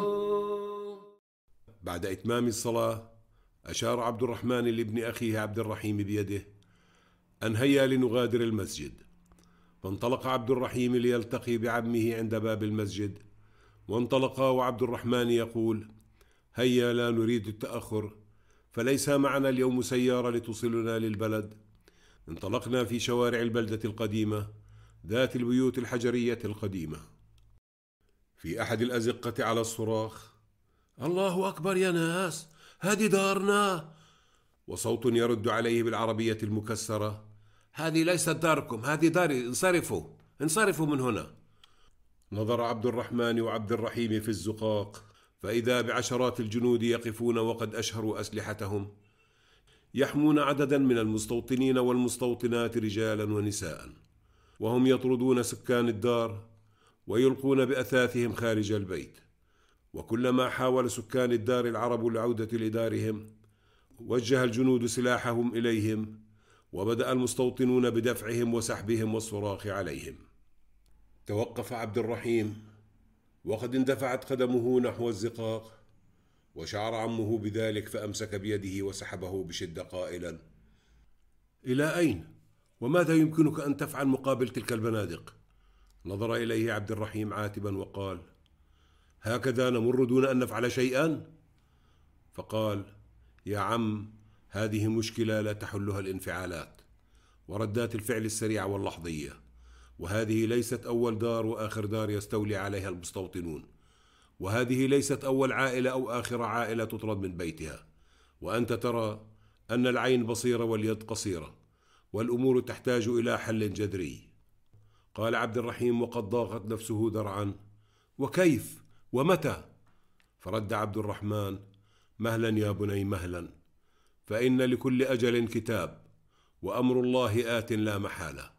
بعد إتمام الصلاة أشار عبد الرحمن لابن أخيه عبد الرحيم بيده أن هيا لنغادر المسجد. فانطلق عبد الرحيم ليلتقي بعمه عند باب المسجد، وانطلقا وعبد الرحمن يقول: هيا، لا نريد التأخر، فليس معنا اليوم سيارة لتوصلنا للبلد. انطلقنا في شوارع البلدة القديمة ذات البيوت الحجرية القديمة. في أحد الأزقة على الصراخ: الله أكبر يا ناس، هذه دارنا. وصوت يرد عليه بالعربية المكسرة: هذه ليست داركم، هذه داري، انصرفوا من هنا. نظر عبد الرحمن وعبد الرحيم في الزقاق، فإذا بعشرات الجنود يقفون وقد أشهروا أسلحتهم، يحمون عددا من المستوطنين والمستوطنات رجالا ونساء، وهم يطردون سكان الدار ويلقون بأثاثهم خارج البيت. وكلما حاول سكان الدار العرب العودة لدارهم، وجه الجنود سلاحهم إليهم، وبدأ المستوطنون بدفعهم وسحبهم والصراخ عليهم. توقف عبد الرحيم وقد اندفعت قدمه نحو الزقاق، وشعر عمه بذلك فأمسك بيده وسحبه بشدة قائلا: إلى أين؟ وماذا يمكنك أن تفعل مقابل تلك البنادق؟ نظر إليه عبد الرحيم عاتبا وقال: هكذا نمر دون أن نفعل شيئا؟ فقال: يا عم، هذه مشكلة لا تحلها الانفعالات وردات الفعل السريعة واللحظية، وهذه ليست أول دار وآخر دار يستولي عليها المستوطنون، وهذه ليست أول عائلة أو آخر عائلة تطرد من بيتها، وأنت ترى أن العين بصيرة واليد قصيرة، والأمور تحتاج إلى حل جذري. قال عبد الرحيم وقد ضاقت نفسه ذرعا: وكيف؟ ومتى؟ فرد عبد الرحمن: مهلا يا بني مهلا، فإن لكل أجل كتاب، وأمر الله آت لا محالة.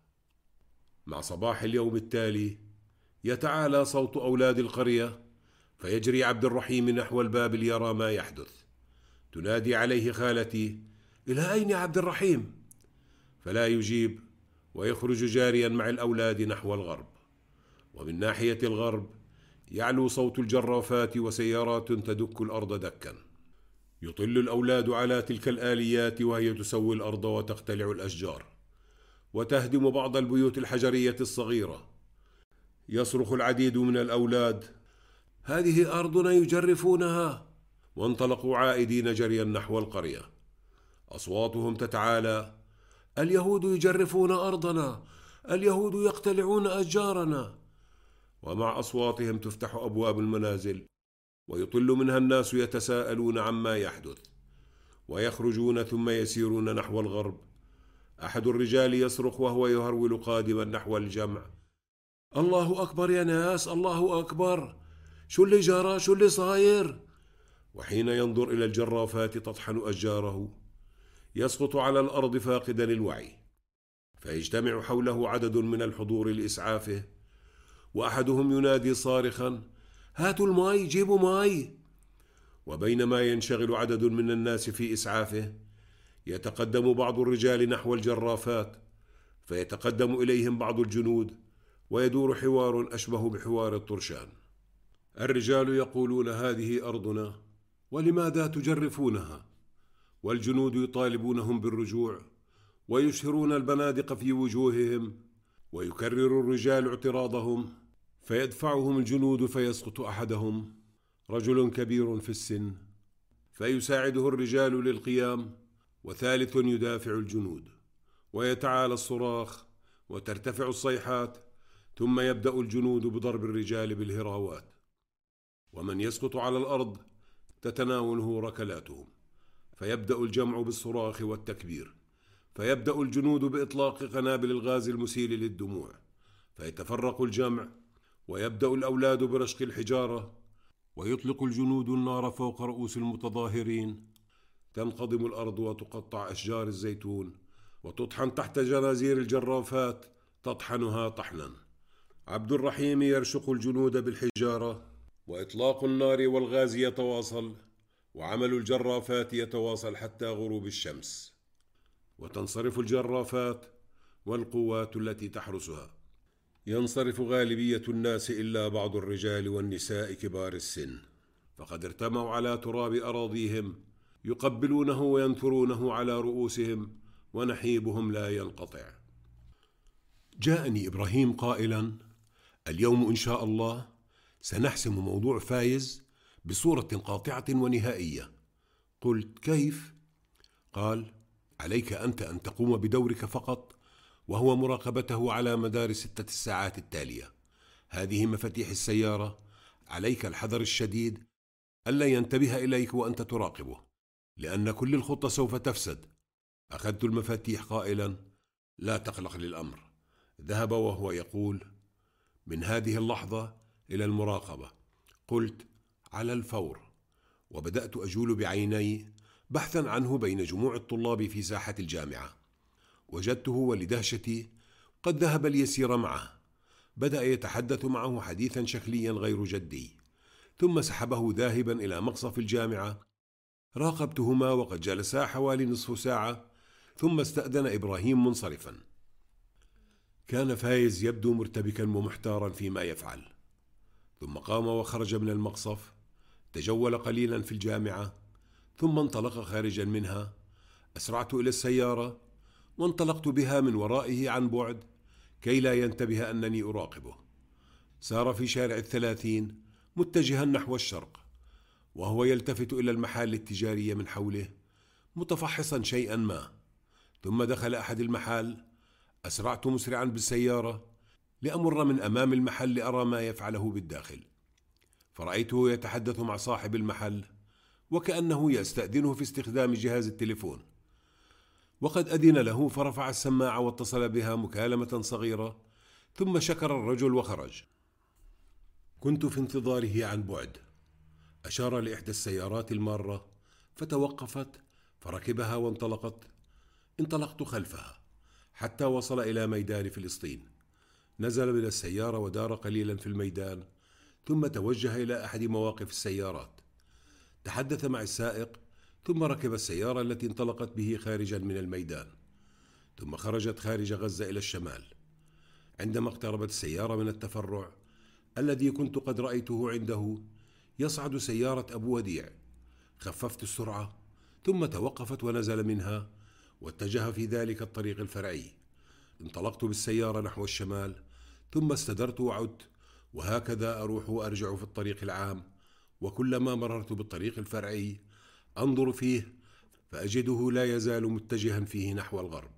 مع صباح اليوم التالي يتعالى صوت أولاد القرية، فيجري عبد الرحيم نحو الباب ليرى ما يحدث. تنادي عليه خالتي: إلى أين يا عبد الرحيم؟ فلا يجيب، ويخرج جاريا مع الأولاد نحو الغرب. ومن ناحية الغرب يعلو صوت الجرافات وسيارات تدك الأرض دكا. يطل الأولاد على تلك الآليات وهي تسوي الأرض وتقتلع الأشجار وتهدم بعض البيوت الحجرية الصغيرة. يصرخ العديد من الأولاد: هذه أرضنا يجرفونها! وانطلقوا عائدين جريا نحو القرية. أصواتهم تتعالى: اليهود يجرفون أرضنا! اليهود يقتلعون أشجارنا! ومع أصواتهم تفتح أبواب المنازل، ويطل منها الناس يتساءلون عما يحدث، ويخرجون ثم يسيرون نحو الغرب. أحد الرجال يصرخ وهو يهرول قادما نحو الجمع: الله أكبر يا ناس، الله أكبر! شو اللي جرى؟ شو اللي صاير؟ وحين ينظر إلى الجرافات تطحن أشجاره، يسقط على الأرض فاقدا الوعي، فيجتمع حوله عدد من الحضور لإسعافه، وأحدهم ينادي صارخا: هاتوا الماء، جيبوا ماء! وبينما ينشغل عدد من الناس في إسعافه، يتقدم بعض الرجال نحو الجرافات، فيتقدم إليهم بعض الجنود، ويدور حوار أشبه بحوار الطرشان. الرجال يقولون: هذه أرضنا، ولماذا تجرفونها؟ والجنود يطالبونهم بالرجوع، ويشهرون البنادق في وجوههم، ويكرر الرجال اعتراضهم، فيدفعهم الجنود، فيسقط أحدهم، رجل كبير في السن، فيساعده الرجال للقيام، وثالث يدافع الجنود، ويتعالى الصراخ وترتفع الصيحات، ثم يبدأ الجنود بضرب الرجال بالهراوات، ومن يسقط على الأرض تتناوله ركلاتهم، فيبدأ الجمع بالصراخ والتكبير، فيبدأ الجنود بإطلاق قنابل الغاز المسيل للدموع، فيتفرق الجمع، ويبدأ الأولاد برشق الحجارة، ويطلق الجنود النار فوق رؤوس المتظاهرين. تنقضم الأرض وتقطع أشجار الزيتون، وتطحن تحت جنازير الجرافات، تطحنها طحنا. عبد الرحيم يرشق الجنود بالحجارة، وإطلاق النار والغاز يتواصل، وعمل الجرافات يتواصل حتى غروب الشمس، وتنصرف الجرافات والقوات التي تحرسها. ينصرف غالبية الناس إلا بعض الرجال والنساء كبار السن، فقد ارتموا على تراب أراضيهم، يقبلونه وينثرونه على رؤوسهم، ونحيبهم لا ينقطع. جاءني إبراهيم قائلا: اليوم إن شاء الله سنحسم موضوع فايز بصورة قاطعة ونهائية. قلت: كيف؟ قال: عليك أنت أن تقوم بدورك فقط، وهو مراقبته على مدار 6 الساعات التالية. هذه مفاتيح السيارة، عليك الحذر الشديد ألا ينتبه إليك وأنت تراقبه، لأن كل الخطة سوف تفسد. أخذت المفاتيح قائلا: لا تقلق للأمر. ذهب وهو يقول: من هذه اللحظة إلى المراقبة. قلت: على الفور. وبدأت أجول بعيني بحثا عنه بين جموع الطلاب في ساحة الجامعة. وجدته ولدهشتي قد ذهب ليسير معه. بدأ يتحدث معه حديثا شكليا غير جدي، ثم سحبه ذاهبا إلى مقصف الجامعة. راقبتهما وقد جلسا حوالي نصف ساعة، ثم استأذن إبراهيم منصرفا. كان فايز يبدو مرتبكا ومحتارا فيما يفعل، ثم قام وخرج من المقصف. تجول قليلا في الجامعة ثم انطلق خارجا منها. أسرعت إلى السيارة وانطلقت بها من ورائه عن بعد كي لا ينتبه أنني أراقبه. سار في شارع 30 متجها نحو الشرق، وهو يلتفت إلى المحال التجارية من حوله متفحصا شيئا ما. ثم دخل أحد المحال. أسرعت مسرعا بالسيارة لأمر من أمام المحل لأرى ما يفعله بالداخل، فرأيته يتحدث مع صاحب المحل وكأنه يستأذنه في استخدام جهاز التليفون، وقد أذن له فرفع السماعة واتصل بها مكالمة صغيرة، ثم شكر الرجل وخرج. كنت في انتظاره عن بعد. أشار لإحدى السيارات المارة فتوقفت، فركبها وانطلقت. انطلقت خلفها حتى وصل إلى ميدان فلسطين. نزل من السيارة ودار قليلا في الميدان، ثم توجه إلى أحد مواقف السيارات. تحدث مع السائق، ثم ركب السيارة التي انطلقت به خارجا من الميدان، ثم خرجت خارج غزة إلى الشمال. عندما اقتربت السيارة من التفرع الذي كنت قد رأيته عنده يصعد سيارة أبو وديع، خففت السرعة، ثم توقفت ونزل منها واتجه في ذلك الطريق الفرعي. انطلقت بالسيارة نحو الشمال، ثم استدرت وعدت، وهكذا أروح وأرجع في الطريق العام. وكلما مررت بالطريق الفرعي أنظر فيه فأجده لا يزال متجها فيه نحو الغرب.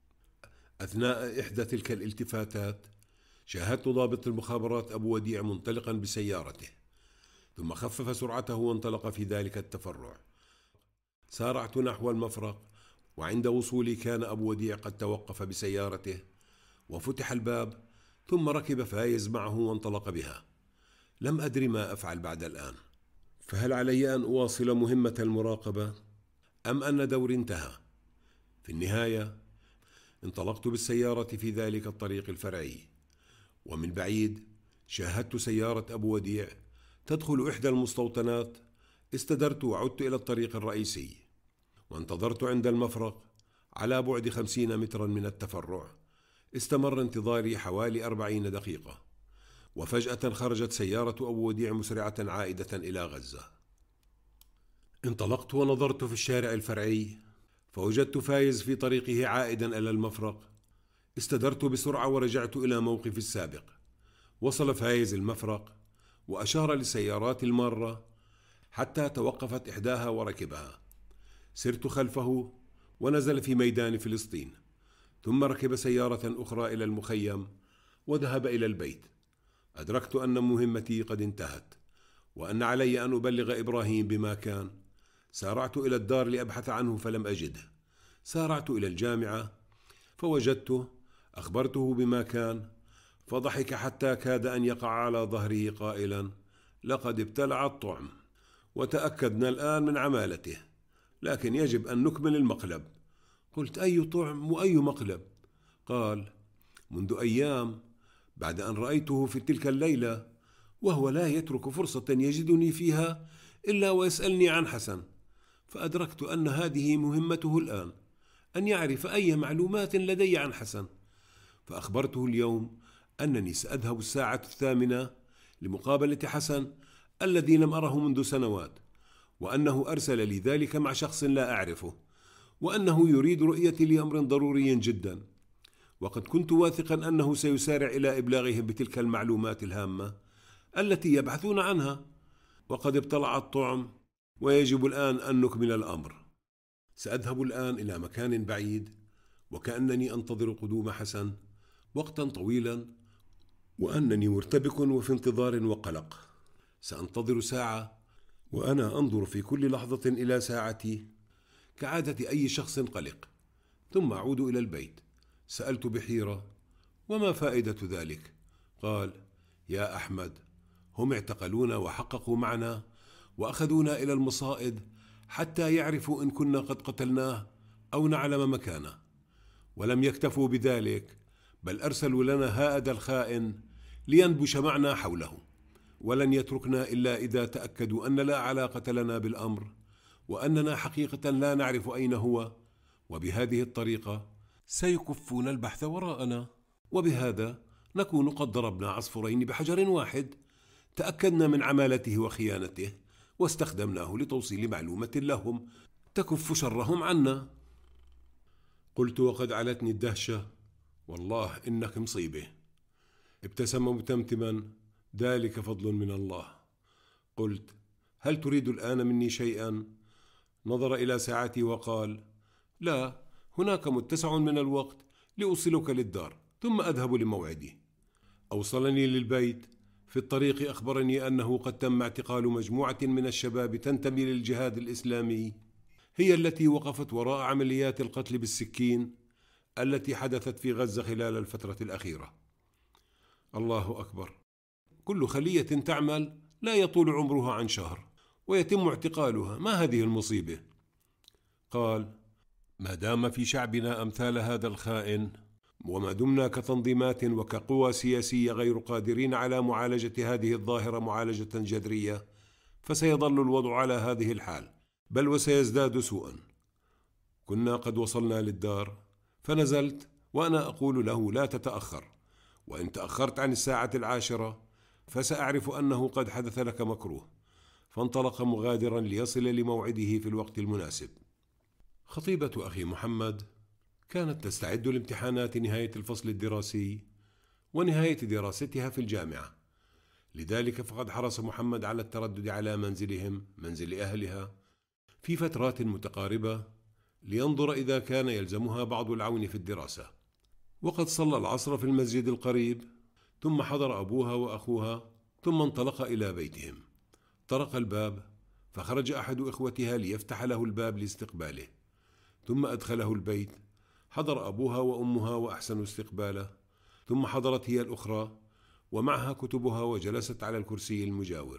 أثناء إحدى تلك الالتفاتات شاهدت ضابط المخابرات أبو وديع منطلقا بسيارته، ثم خفف سرعته وانطلق في ذلك التفرع. سارعت نحو المفرق، وعند وصولي كان أبو وديع قد توقف بسيارته وفتح الباب، ثم ركب فايز معه وانطلق بها. لم أدر ما أفعل بعد الآن، فهل علي أن أواصل مهمة المراقبة أم أن دوري انتهى؟ في النهاية انطلقت بالسيارة في ذلك الطريق الفرعي، ومن بعيد شاهدت سيارة أبو وديع تدخل إحدى المستوطنات. استدرت وعدت إلى الطريق الرئيسي، وانتظرت عند المفرق على بعد 50 مترا من التفرع. استمر انتظاري حوالي 40 دقيقة، وفجأة خرجت سيارة أبو وديع مسرعة عائدة إلى غزة. انطلقت ونظرت في الشارع الفرعي، فوجدت فايز في طريقه عائدا إلى المفرق. استدرت بسرعة ورجعت إلى موقفي السابق. وصل فايز المفرق وأشار للسيارات المارة حتى توقفت إحداها وركبها. سرت خلفه ونزل في ميدان فلسطين، ثم ركب سيارة أخرى إلى المخيم وذهب إلى البيت. أدركت أن مهمتي قد انتهت، وأن علي أن أبلغ إبراهيم بما كان. سارعت إلى الدار لأبحث عنه فلم أجده. سارعت إلى الجامعة فوجدته، أخبرته بما كان، فضحك حتى كاد أن يقع على ظهره قائلا: لقد ابتلع الطعم، وتأكدنا الآن من عمالته، لكن يجب أن نكمل المقلب. قلت: أي طعم وأي مقلب؟ قال: منذ أيام، بعد أن رأيته في تلك الليلة وهو لا يترك فرصة يجدني فيها إلا ويسألني عن حسن، فأدركت أن هذه مهمته الآن، أن يعرف أي معلومات لدي عن حسن. فأخبرته اليوم أنني سأذهب الساعة 8 لمقابلة حسن الذي لم أره منذ سنوات، وأنه أرسل لي ذلك مع شخص لا أعرفه، وأنه يريد رؤيتي لأمر ضروري جدا، وقد كنت واثقا أنه سيسارع إلى إبلاغهم بتلك المعلومات الهامة التي يبحثون عنها، وقد ابتلع الطعم ويجب الآن أن نكمل الأمر. سأذهب الآن إلى مكان بعيد، وكأنني أنتظر قدوم حسن وقتا طويلا، وأنني مرتبك وفي انتظار وقلق. سأنتظر ساعة وأنا أنظر في كل لحظة إلى ساعتي كعادة أي شخص قلق، ثم أعود إلى البيت. سألت بحيرة: وما فائدة ذلك؟ قال: يا أحمد، هم اعتقلونا وحققوا معنا وأخذونا إلى المصائد حتى يعرفوا إن كنا قد قتلناه أو نعلم مكانه. ولم يكتفوا بذلك، بل أرسلوا لنا هائد الخائن لينبش معنا حوله، ولن يتركنا إلا إذا تأكدوا أن لا علاقة لنا بالأمر، وأننا حقيقة لا نعرف أين هو، وبهذه الطريقة سيكفون البحث وراءنا، وبهذا نكون قد ضربنا عصفورين بحجر واحد، تأكدنا من عمالته وخيانته واستخدمناه لتوصيل معلومة لهم تكف شرهم عنا. قلت وقد علتني الدهشة: والله إنك مصيبة. ابتسم متمتما: ذلك فضل من الله. قلت: هل تريد الآن مني شيئا؟ نظر إلى ساعتي وقال: لا، هناك متسع من الوقت لأوصلك للدار ثم أذهب لموعدي. أوصلني للبيت. في الطريق أخبرني أنه قد تم اعتقال مجموعة من الشباب تنتمي للجهاد الإسلامي، هي التي وقفت وراء عمليات القتل بالسكين التي حدثت في غزة خلال الفترة الأخيرة. الله أكبر! كل خلية تعمل لا يطول عمرها عن شهر ويتم اعتقالها، ما هذه المصيبة؟ قال: ما دام في شعبنا أمثال هذا الخائن، وما دمنا كتنظيمات وكقوى سياسية غير قادرين على معالجة هذه الظاهرة معالجة جذرية، فسيظل الوضع على هذه الحال، بل وسيزداد سوءا. كنا قد وصلنا للدار، فنزلت وأنا أقول له: لا تتأخر، وإن تأخرت عن 10:00 فسأعرف أنه قد حدث لك مكروه. فانطلق مغادرا ليصل لموعده في الوقت المناسب. خطيبة أخي محمد كانت تستعد لامتحانات نهاية الفصل الدراسي ونهاية دراستها في الجامعة، لذلك فقد حرص محمد على التردد على منزلهم، منزل أهلها، في فترات متقاربة لينظر إذا كان يلزمها بعض العون في الدراسة. وقد صلى العصر في المسجد القريب، ثم حضر أبوها وأخوها، ثم انطلق إلى بيتهم. طرق الباب، فخرج أحد إخوتها ليفتح له الباب لاستقباله، ثم أدخله البيت. حضر أبوها وأمها وأحسنوا استقباله، ثم حضرت هي الأخرى ومعها كتبها وجلست على الكرسي المجاور.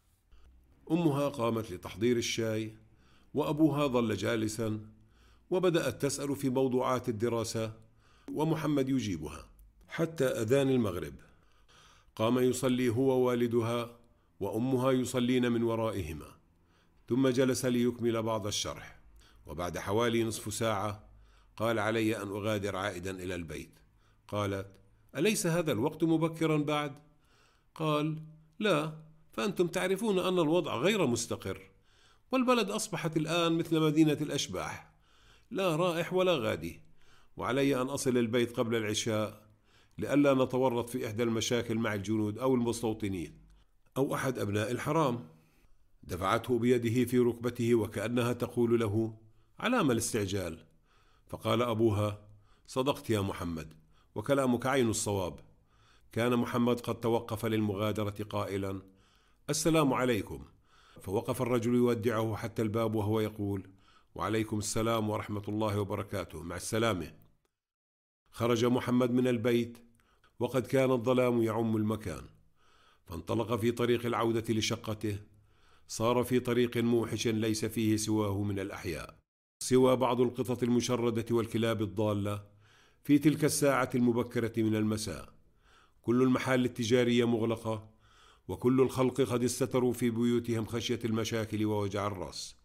أمها قامت لتحضير الشاي، وأبوها ظل جالسا، وبدأت تسأل في موضوعات الدراسة، ومحمد يجيبها حتى أذان المغرب. قام يصلي هو ووالدها، وأمها يصلين من ورائهما، ثم جلس ليكمل بعض الشرح. وبعد حوالي نصف ساعة قال: علي أن أغادر عائدا إلى البيت. قالت: أليس هذا الوقت مبكرا بعد؟ قال: لا، فأنتم تعرفون أن الوضع غير مستقر، والبلد أصبحت الآن مثل مدينة الأشباح، لا رائح ولا غادي، وعلي أن أصل البيت قبل العشاء لئلا نتورط في إحدى المشاكل مع الجنود أو المستوطنين أو أحد أبناء الحرام. دفعته بيده في ركبته وكأنها تقول له: على ما الاستعجال؟ فقال أبوها: صدقت يا محمد، وكلامك عين الصواب. كان محمد قد توقف للمغادرة قائلا: السلام عليكم. فوقف الرجل يودعه حتى الباب وهو يقول: وعليكم السلام ورحمة الله وبركاته، مع السلامة. خرج محمد من البيت وقد كان الظلام يعم المكان، فانطلق في طريق العودة لشقته. صار في طريق موحش ليس فيه سواه من الأحياء، سوى بعض القطط المشردة والكلاب الضالة. في تلك الساعة المبكرة من المساء كل المحال التجارية مغلقة، وكل الخلق قد استتروا في بيوتهم خشية المشاكل ووجع الرأس.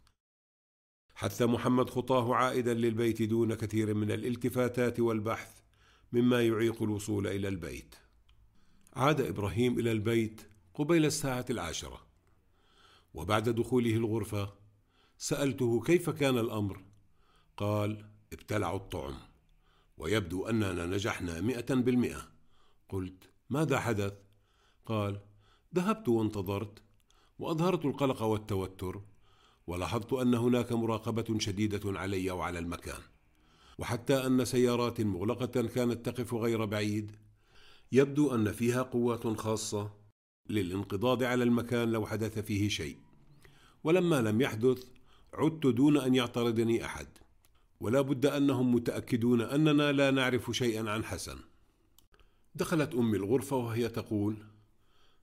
حث محمد خطاه عائدا للبيت دون كثير من الالتفاتات والبحث مما يعيق الوصول إلى البيت. عاد إبراهيم إلى البيت قبيل 10:00، وبعد دخوله الغرفة سألته كيف كان الأمر. قال: ابتلعوا الطعم، ويبدو أننا نجحنا 100%. قلت: ماذا حدث؟ قال: ذهبت وانتظرت، وأظهرت القلق والتوتر، ولاحظت أن هناك مراقبة شديدة علي وعلى المكان، وحتى أن سيارات مغلقة كانت تقف غير بعيد، يبدو أن فيها قوات خاصة للانقضاض على المكان لو حدث فيه شيء. ولما لم يحدث عدت دون أن يعترضني أحد، ولا بد أنهم متأكدون أننا لا نعرف شيئا عن حسن. دخلت أمي الغرفة وهي تقول: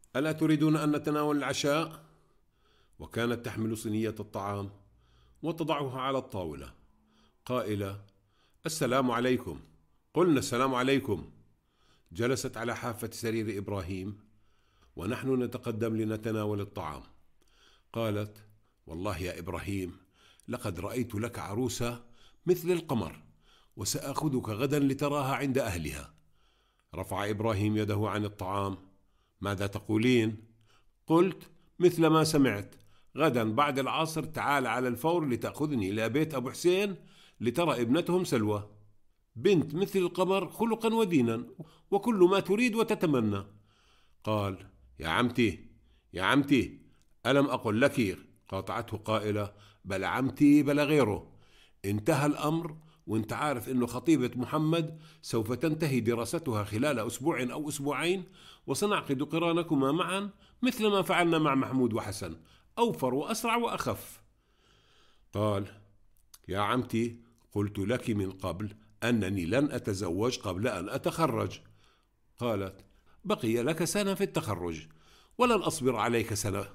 ألا تريدون أن نتناول العشاء؟ وكانت تحمل صينية الطعام وتضعها على الطاولة قائلة: السلام عليكم. قلنا السلام عليكم. جلست على حافة سرير إبراهيم ونحن نتقدم لنتناول الطعام. قالت: والله يا إبراهيم، لقد رأيت لك عروسة مثل القمر، وسأخذك غدا لتراها عند أهلها. رفع إبراهيم يده عن الطعام: ماذا تقولين؟ قلت: مثل ما سمعت، غدا بعد العصر تعال على الفور لتأخذني إلى بيت أبو حسين لترى ابنتهم سلوى، بنت مثل القمر خلقا ودينا، وكل ما تريد وتتمنى. قال: يا عمتي، يا عمتي، ألم أقل لك؟ قاطعته قائلة: بل عمتي بل غيره، انتهى الأمر، وانت عارف انه خطيبة محمد سوف تنتهي دراستها خلال أسبوع أو أسبوعين، وسنعقد قرانكما معا مثل ما فعلنا مع محمود وحسن، أوفر وأسرع وأخف. قال: يا عمتي، قلت لك من قبل أنني لن أتزوج قبل أن أتخرج. قالت: بقي لك سنة في التخرج، ولن أصبر عليك سنة،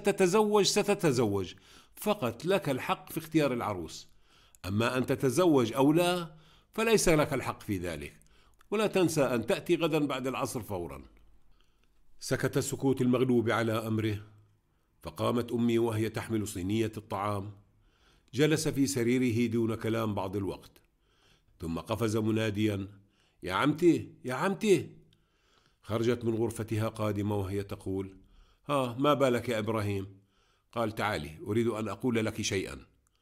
ستتزوج، فقط لك الحق في اختيار العروس، أما أن تتزوج أو لا فليس لك الحق في ذلك، ولا تنسى أن تأتي غدا بعد العصر فورا. سكت السكوت المغلوب على أمره، فقامت أمي وهي تحمل صينية الطعام. جلس في سريره دون كلام بعض الوقت، ثم قفز مناديا: يا عمتي، يا عمتي. خرجت من غرفتها قادمة وهي تقول: ها، ما بالك يا إبراهيم؟ قال: تعالي، أريد أن أقول لك شيئا.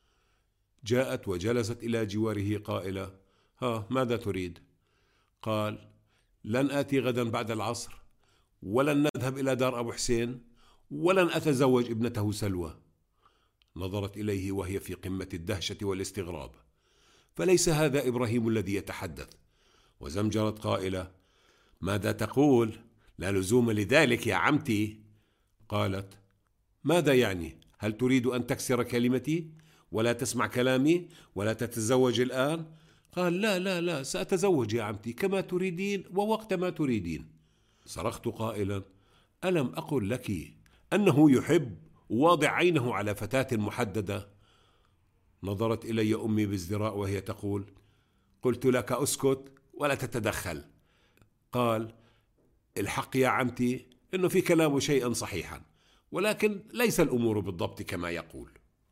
جاءت وجلست إلى جواره قائلة: ها، ماذا تريد؟ قال: لن آتي غدا بعد العصر، ولن نذهب إلى دار أبو حسين، ولن أتزوج ابنته سلوى. نظرت إليه وهي في قمة الدهشة والاستغراب، فليس هذا إبراهيم الذي يتحدث، وزمجرت قائلة: ماذا تقول؟ لا لزوم لذلك يا عمتي. قالت: ماذا يعني؟ هل تريد أن تكسر كلمتي ولا تسمع كلامي ولا تتزوج الآن؟ قال: لا لا لا، سأتزوج يا عمتي كما تريدين ووقت ما تريدين. صرخت قائلا: ألم أقل لك أنه يحب واضع عينه على فتاة محددة؟ نظرت إلي أمي بازدراء وهي تقول: قلت لك أسكت ولا تتدخل. قال: الحق يا عمتي إنه في كلامه شيئا صحيحا، ولكن ليس الأمور بالضبط كما يقول.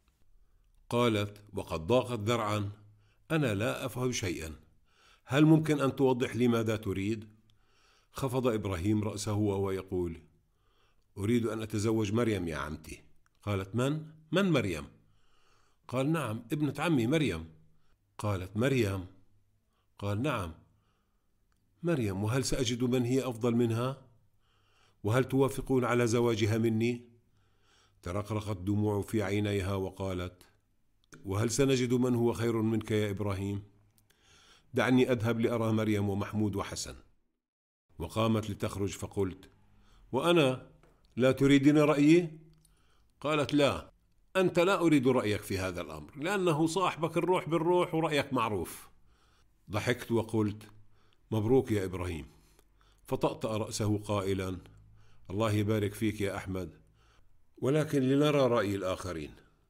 قالت وقد ضاقت ذرعا: أنا لا أفهم شيئا، هل ممكن أن توضح لي ماذا تريد؟ خفض إبراهيم رأسه وهو يقول: أريد أن أتزوج مريم يا عمتي. قالت: من مريم؟ قال: نعم، ابنة عمي مريم. قالت: مريم؟ قال: نعم، مريم، وهل سأجد من هي أفضل منها؟ وهل توافقون على زواجها مني؟ ترقرقت دموع في عينيها وقالت: وهل سنجد من هو خير منك يا إبراهيم؟ دعني أذهب لأرى مريم ومحمود وحسن. وقامت لتخرج، فقلت: وأنا لا تريدين رأيي؟ قالت: لا، أنت لا أريد رأيك في هذا الأمر، لأنه صاحبك الروح بالروح ورأيك معروف. ضحكت وقلت: مبروك يا إبراهيم. فطأطأ رأسه قائلا: الله يبارك فيك يا أحمد، ولكن لنرى رأي الآخرين.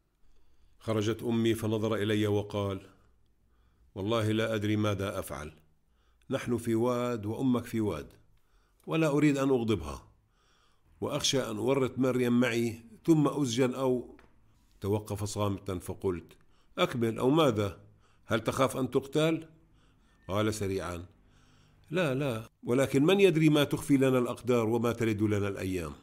خرجت أمي فنظر إلي وقال: والله لا أدري ماذا أفعل، نحن في واد وأمك في واد، ولا أريد أن أغضبها، وأخشى أن أورط مريم معي ثم أسجن أو... توقف صامتا، فقلت: أكمل، أو ماذا؟ هل تخاف أن تقتل؟ قال سريعا: لا لا، ولكن من يدري ما تخفي لنا الأقدار وما تلد لنا الأيام.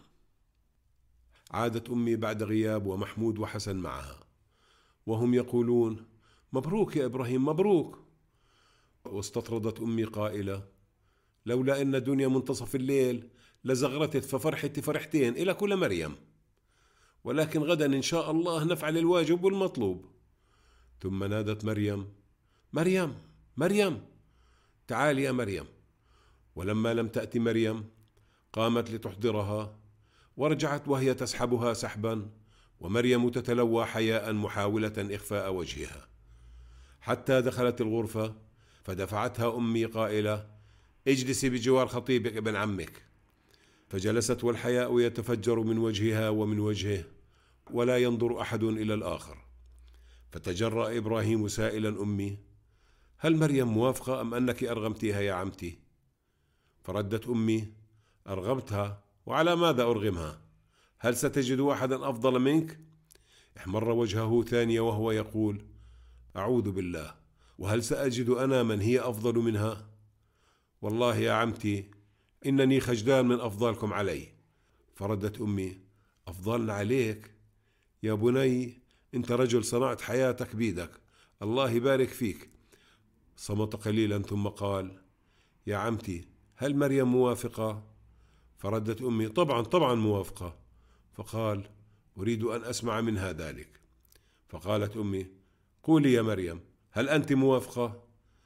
عادت أمي بعد غياب ومحمود وحسن معها، وهم يقولون: مبروك يا إبراهيم، مبروك. واستطردت أمي قائلة: لولا أن دنيا منتصف الليل لزغرتت ففرحتي فرحتين إلى كل مريم، ولكن غدا إن شاء الله نفعل الواجب والمطلوب. ثم نادت مريم: مريم، مريم، تعالي يا مريم. ولما لم تأتي مريم قامت لتحضرها، ورجعت وهي تسحبها سحبا، ومريم تتلوى حياء محاولة إخفاء وجهها، حتى دخلت الغرفة، فدفعتها أمي قائلة: اجلسي بجوار خطيبك ابن عمك. فجلست والحياء يتفجر من وجهها ومن وجهه، ولا ينظر أحد إلى الآخر. فتجرأ إبراهيم سائلا أمي: هل مريم موافقة أم أنك أرغمتها يا عمتي؟ فردت أمي: أرغمتها، وعلى ماذا أرغمها؟ هل ستجد أحدا أفضل منك؟ احمر وجهه ثانية وهو يقول: أعوذ بالله، وهل سأجد أنا من هي أفضل منها؟ والله يا عمتي إنني خجلان من أفضالكم علي. فردت أمي: أفضلنا عليك؟ يا بني، أنت رجل صنعت حياتك بيدك، الله يبارك فيك. صمت قليلا ثم قال: يا عمتي، هل مريم موافقة؟ فردت أمي: طبعا طبعا موافقة. فقال: أريد أن أسمع منها ذلك. فقالت أمي: قولي يا مريم، هل أنت موافقة؟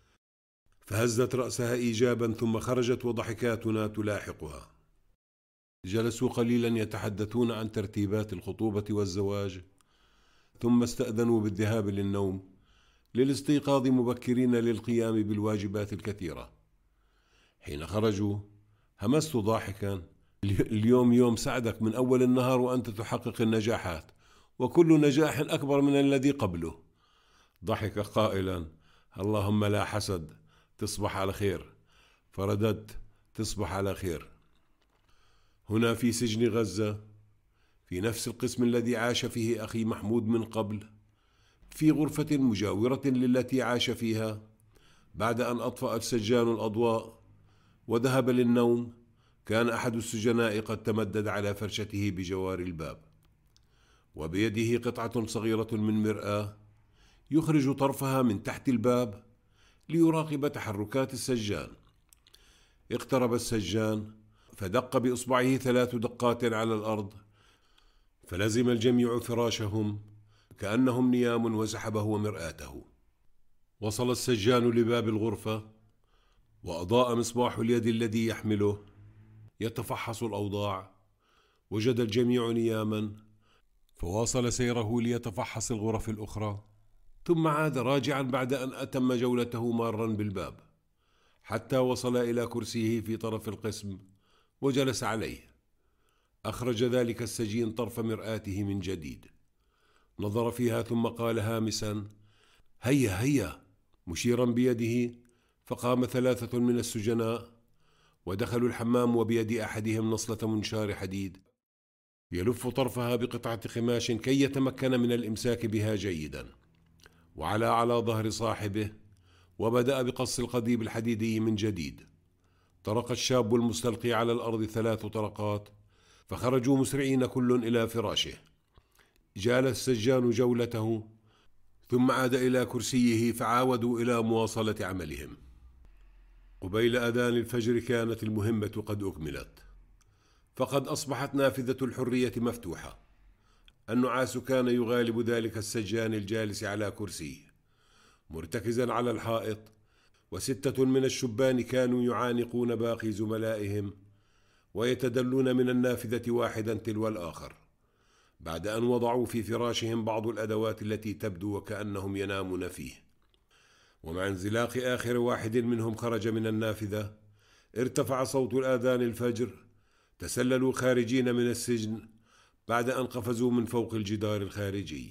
فهزت رأسها إيجابا، ثم خرجت وضحكاتنا تلاحقها. جلسوا قليلا يتحدثون عن ترتيبات الخطوبة والزواج، ثم استأذنوا بالذهاب للنوم للاستيقاظ مبكرين للقيام بالواجبات الكثيرة. حين خرجوا همست ضاحكا: اليوم يوم سعدك من أول النهار وأنت تحقق النجاحات، وكل نجاح أكبر من الذي قبله. ضحك قائلا: اللهم لا حسد، تصبح على خير. فرددت: تصبح على خير. هنا في سجن غزة، في نفس القسم الذي عاش فيه أخي محمود من قبل، في غرفة مجاورة للتي عاش فيها، بعد أن أطفأ السجان الأضواء وذهب للنوم، كان أحد السجناء قد تمدد على فرشته بجوار الباب، وبيده قطعة صغيرة من مرآة يخرج طرفها من تحت الباب ليراقب تحركات السجان. اقترب السجان فدق بإصبعه 3 دقات على الأرض، فلزم الجميع فراشهم كأنهم نيام، وسحب هو مرآته. وصل السجان لباب الغرفة، وأضاء مصباح اليد الذي يحمله يتفحص الأوضاع. وجد الجميع نياما، فواصل سيره ليتفحص الغرف الأخرى، ثم عاد راجعا بعد أن أتم جولته مارا بالباب، حتى وصل إلى كرسيه في طرف القسم وجلس عليه. أخرج ذلك السجين طرف مرآته من جديد، نظر فيها ثم قال هامسا: هيا هيا، مشيرا بيده. فقام 3 من السجناء ودخلوا الحمام، وبيد أحدهم نصلة منشار حديد يلف طرفها بقطعة قماش كي يتمكن من الإمساك بها جيدا، على ظهر صاحبه، وبدأ بقص القضيب الحديدي من جديد. طرق الشاب المستلقي على الأرض 3 طرقات، فخرجوا مسرعين كل إلى فراشه. جال السجان جولته، ثم عاد إلى كرسيه، فعاودوا إلى مواصلة عملهم. قبيل أذان الفجر كانت المهمة قد أكملت، فقد أصبحت نافذة الحرية مفتوحة. النعاس كان يغالب ذلك السجان الجالس على كرسيه مرتكزا على الحائط، و6 من الشبان كانوا يعانقون باقي زملائهم ويتدلون من النافذة واحدا تلو الآخر، بعد أن وضعوا في فراشهم بعض الأدوات التي تبدو وكأنهم ينامون فيه. ومع انزلاق آخر واحد منهم خرج من النافذة ارتفع صوت الآذان الفجر. تسللوا خارجين من السجن بعد أن قفزوا من فوق الجدار الخارجي.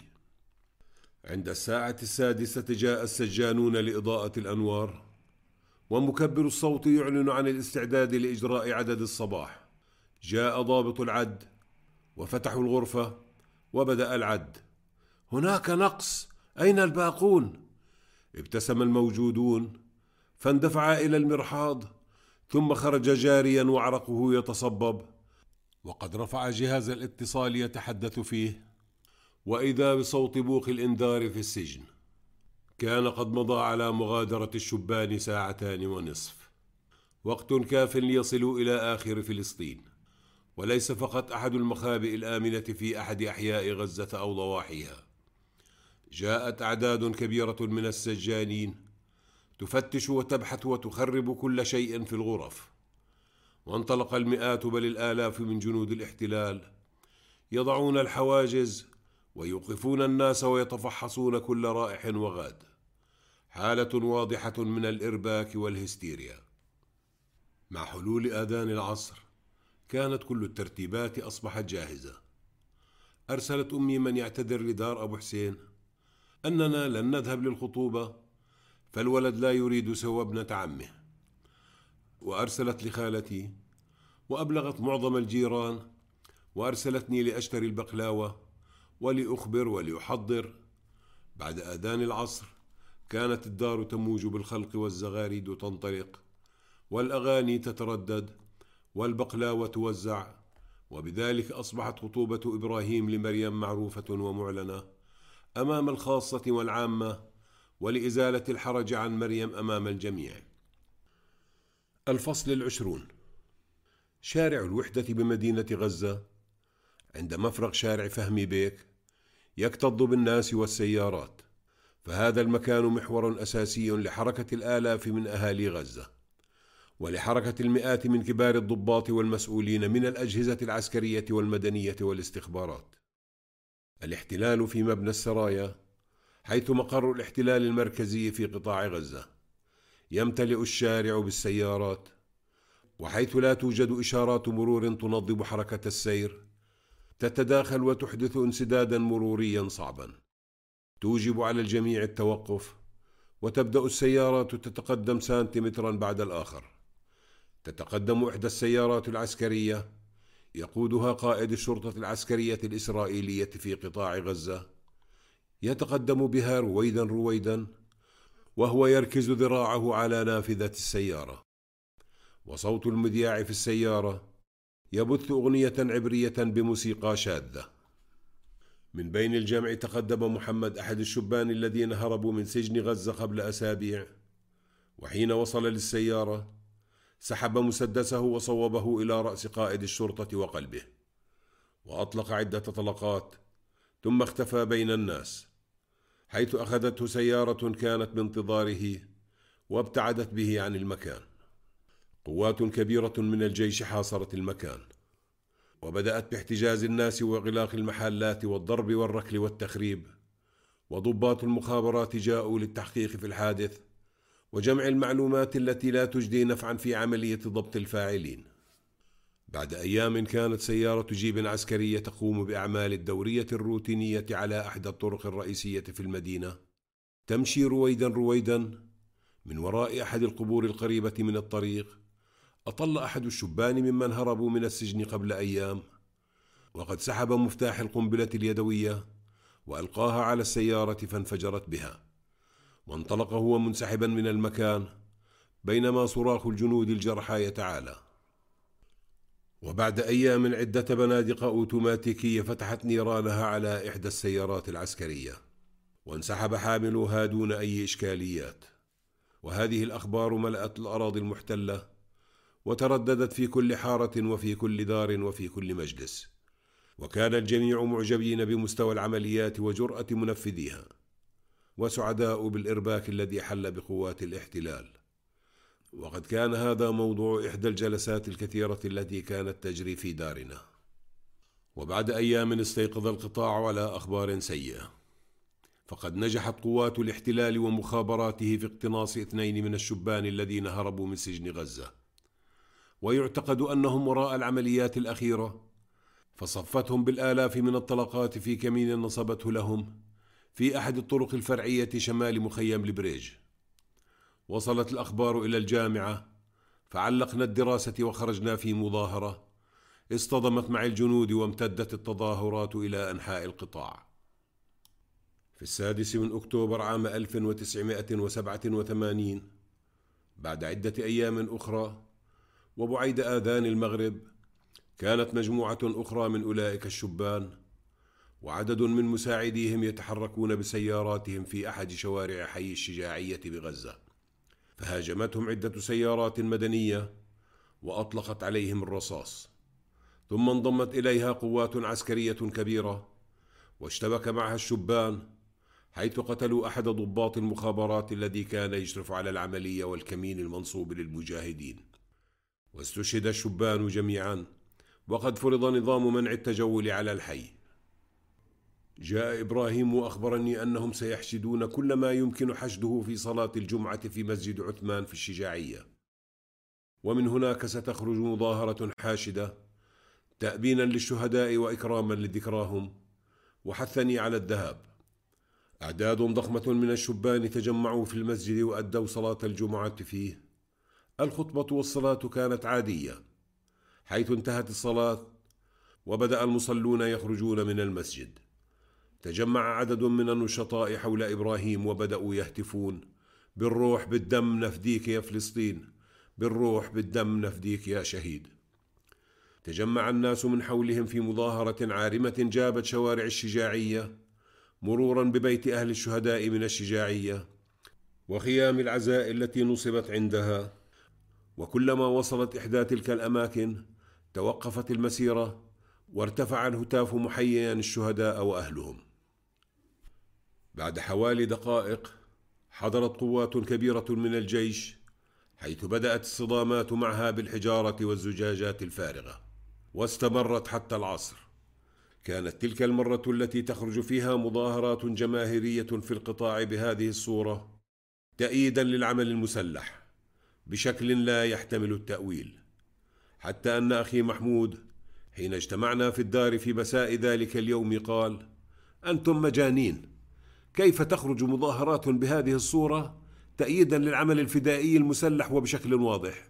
عند الساعة 6 جاء السجانون لإضاءة الأنوار، ومكبر الصوت يعلن عن الاستعداد لإجراء عدد الصباح. جاء ضابط العد وفتحوا الغرفة وبدأ العد. هناك نقص، أين الباقون؟ ابتسم الموجودون، فاندفع إلى المرحاض، ثم خرج جاريا وعرقه يتصبب، وقد رفع جهاز الاتصال يتحدث فيه، وإذا بصوت بوق الإنذار في السجن. كان قد مضى على مغادرة الشبان 2.5 ساعة، وقت كاف ليصلوا إلى آخر فلسطين، وليس فقط أحد المخابئ الآمنة في أحد أحياء غزة أو ضواحيها. جاءت أعداد كبيرة من السجانين تفتش وتبحث وتخرب كل شيء في الغرف، وانطلق المئات بل الآلاف من جنود الاحتلال يضعون الحواجز ويوقفون الناس ويتفحصون كل رائح وغاد. حالة واضحة من الإرباك والهستيريا. مع حلول آذان العصر كانت كل الترتيبات أصبحت جاهزة. أرسلت أمي من يعتذر لدار أبو حسين أننا لن نذهب للخطوبة، فالولد لا يريد سوى ابنة عمه. وأرسلت لخالتي وأبلغت معظم الجيران، وأرسلتني لأشتري البقلاوة ولأخبر ولأحضر. بعد آذان العصر كانت الدار تموج بالخلق والزغاريد تنطلق والأغاني تتردد والبقلاوة توزع، وبذلك أصبحت خطوبة إبراهيم لمريم معروفة ومعلنة أمام الخاصة والعامة، ولإزالة الحرج عن مريم أمام الجميع. الفصل 20. شارع الوحدة بمدينة غزة عند مفرق شارع فهمي بيك يكتظ بالناس والسيارات، فهذا المكان محور أساسي لحركة الآلاف من أهالي غزة، ولحركة المئات من كبار الضباط والمسؤولين من الأجهزة العسكرية والمدنية والاستخبارات. الاحتلال في مبنى السرايا، حيث مقر الاحتلال المركزي في قطاع غزة، يمتلئ الشارع بالسيارات، وحيث لا توجد إشارات مرور تنظم حركة السير، تتداخل وتحدث انسدادا مروريا صعبا توجب على الجميع التوقف، وتبدأ السيارات تتقدم سنتيمترا بعد الآخر. تتقدم إحدى السيارات العسكرية يقودها قائد الشرطة العسكرية الإسرائيلية في قطاع غزة، يتقدم بها رويدا رويدا وهو يركز ذراعه على نافذة السيارة، وصوت المذياع في السيارة يبث أغنية عبرية بموسيقى شاذة. من بين الجمع تقدم محمد أحد الشبان الذين هربوا من سجن غزة قبل أسابيع، وحين وصل للسيارة سحب مسدسه وصوبه إلى رأس قائد الشرطة وقلبه، وأطلق عدة طلقات ثم اختفى بين الناس، حيث أخذته سيارة كانت بانتظاره وابتعدت به عن المكان. قوات كبيرة من الجيش حاصرت المكان، وبدأت باحتجاز الناس وإغلاق المحلات والضرب والركل والتخريب، وضباط المخابرات جاءوا للتحقيق في الحادث وجمع المعلومات التي لا تجدي نفعا في عملية ضبط الفاعلين. بعد أيام كانت سيارة جيب عسكرية تقوم بأعمال الدورية الروتينية على أحد الطرق الرئيسية في المدينة تمشي رويدا رويدا. من وراء أحد القبور القريبة من الطريق أطل أحد الشبان ممن هربوا من السجن قبل أيام، وقد سحب مفتاح القنبلة اليدوية وألقاها على السيارة فانفجرت بها، وانطلق هو منسحبا من المكان بينما صراخ الجنود الجرحى يتعالى. وبعد أيام عدة بنادق أوتوماتيكية فتحت نيرانها على إحدى السيارات العسكرية، وانسحب حاملوها دون أي إشكاليات. وهذه الأخبار ملأت الأراضي المحتلة وترددت في كل حارة وفي كل دار وفي كل مجلس، وكان الجميع معجبين بمستوى العمليات وجرأة منفذيها، وسعداء بالإرباك الذي حل بقوات الاحتلال. وقد كان هذا موضوع إحدى الجلسات الكثيرة التي كانت تجري في دارنا. وبعد أيام استيقظ القطاع على أخبار سيئة، فقد نجحت قوات الاحتلال ومخابراته في اقتناص 2 من الشبان الذين هربوا من سجن غزة، ويعتقد أنهم وراء العمليات الأخيرة، فصفتهم بالآلاف من الطلقات في كمين نصبته لهم في أحد الطرق الفرعية شمال مخيم البريج. وصلت الأخبار إلى الجامعة، فعلقنا الدراسة وخرجنا في مظاهرة اصطدمت مع الجنود، وامتدت التظاهرات إلى أنحاء القطاع. في 6 أكتوبر عام 1987، بعد عدة أيام أخرى وبعيد آذان المغرب، كانت مجموعة أخرى من أولئك الشبان وعدد من مساعديهم يتحركون بسياراتهم في أحد شوارع حي الشجاعية بغزة، فهاجمتهم عدة سيارات مدنية وأطلقت عليهم الرصاص، ثم انضمت إليها قوات عسكرية كبيرة واشتبك معها الشبان، حيث قتلوا أحد ضباط المخابرات الذي كان يشرف على العملية والكمين المنصوب للمجاهدين، واستشهد الشبان جميعا، وقد فرض نظام منع التجول على الحي. جاء إبراهيم وأخبرني أنهم سيحشدون كل ما يمكن حشده في صلاة الجمعة في مسجد عثمان في الشجاعية، ومن هناك ستخرج مظاهرة حاشدة تأبينا للشهداء وإكراما لذكراهم، وحثني على الذهاب. أعداد ضخمة من الشبان تجمعوا في المسجد وأدوا صلاة الجمعة فيه. الخطبة والصلاة كانت عادية، حيث انتهت الصلاة وبدأ المصلون يخرجون من المسجد. تجمع عدد من النشطاء حول إبراهيم وبدأوا يهتفون: بالروح بالدم نفديك يا فلسطين، بالروح بالدم نفديك يا شهيد. تجمع الناس من حولهم في مظاهرة عارمة جابت شوارع الشجاعية، مرورا ببيت أهل الشهداء من الشجاعية وخيام العزاء التي نصبت عندها. وكلما وصلت إحدى تلك الأماكن توقفت المسيرة وارتفع الهتاف محييا الشهداء وأهلهم. بعد حوالي دقائق حضرت قوات كبيرة من الجيش، حيث بدأت الصدامات معها بالحجارة والزجاجات الفارغة، واستمرت حتى العصر. كانت تلك المرة التي تخرج فيها مظاهرات جماهيرية في القطاع بهذه الصورة تأييدا للعمل المسلح بشكل لا يحتمل التأويل، حتى أن أخي محمود حين اجتمعنا في الدار في مساء ذلك اليوم قال: أنتم مجانين، كيف تخرج مظاهرات بهذه الصورة تأييدا للعمل الفدائي المسلح وبشكل واضح؟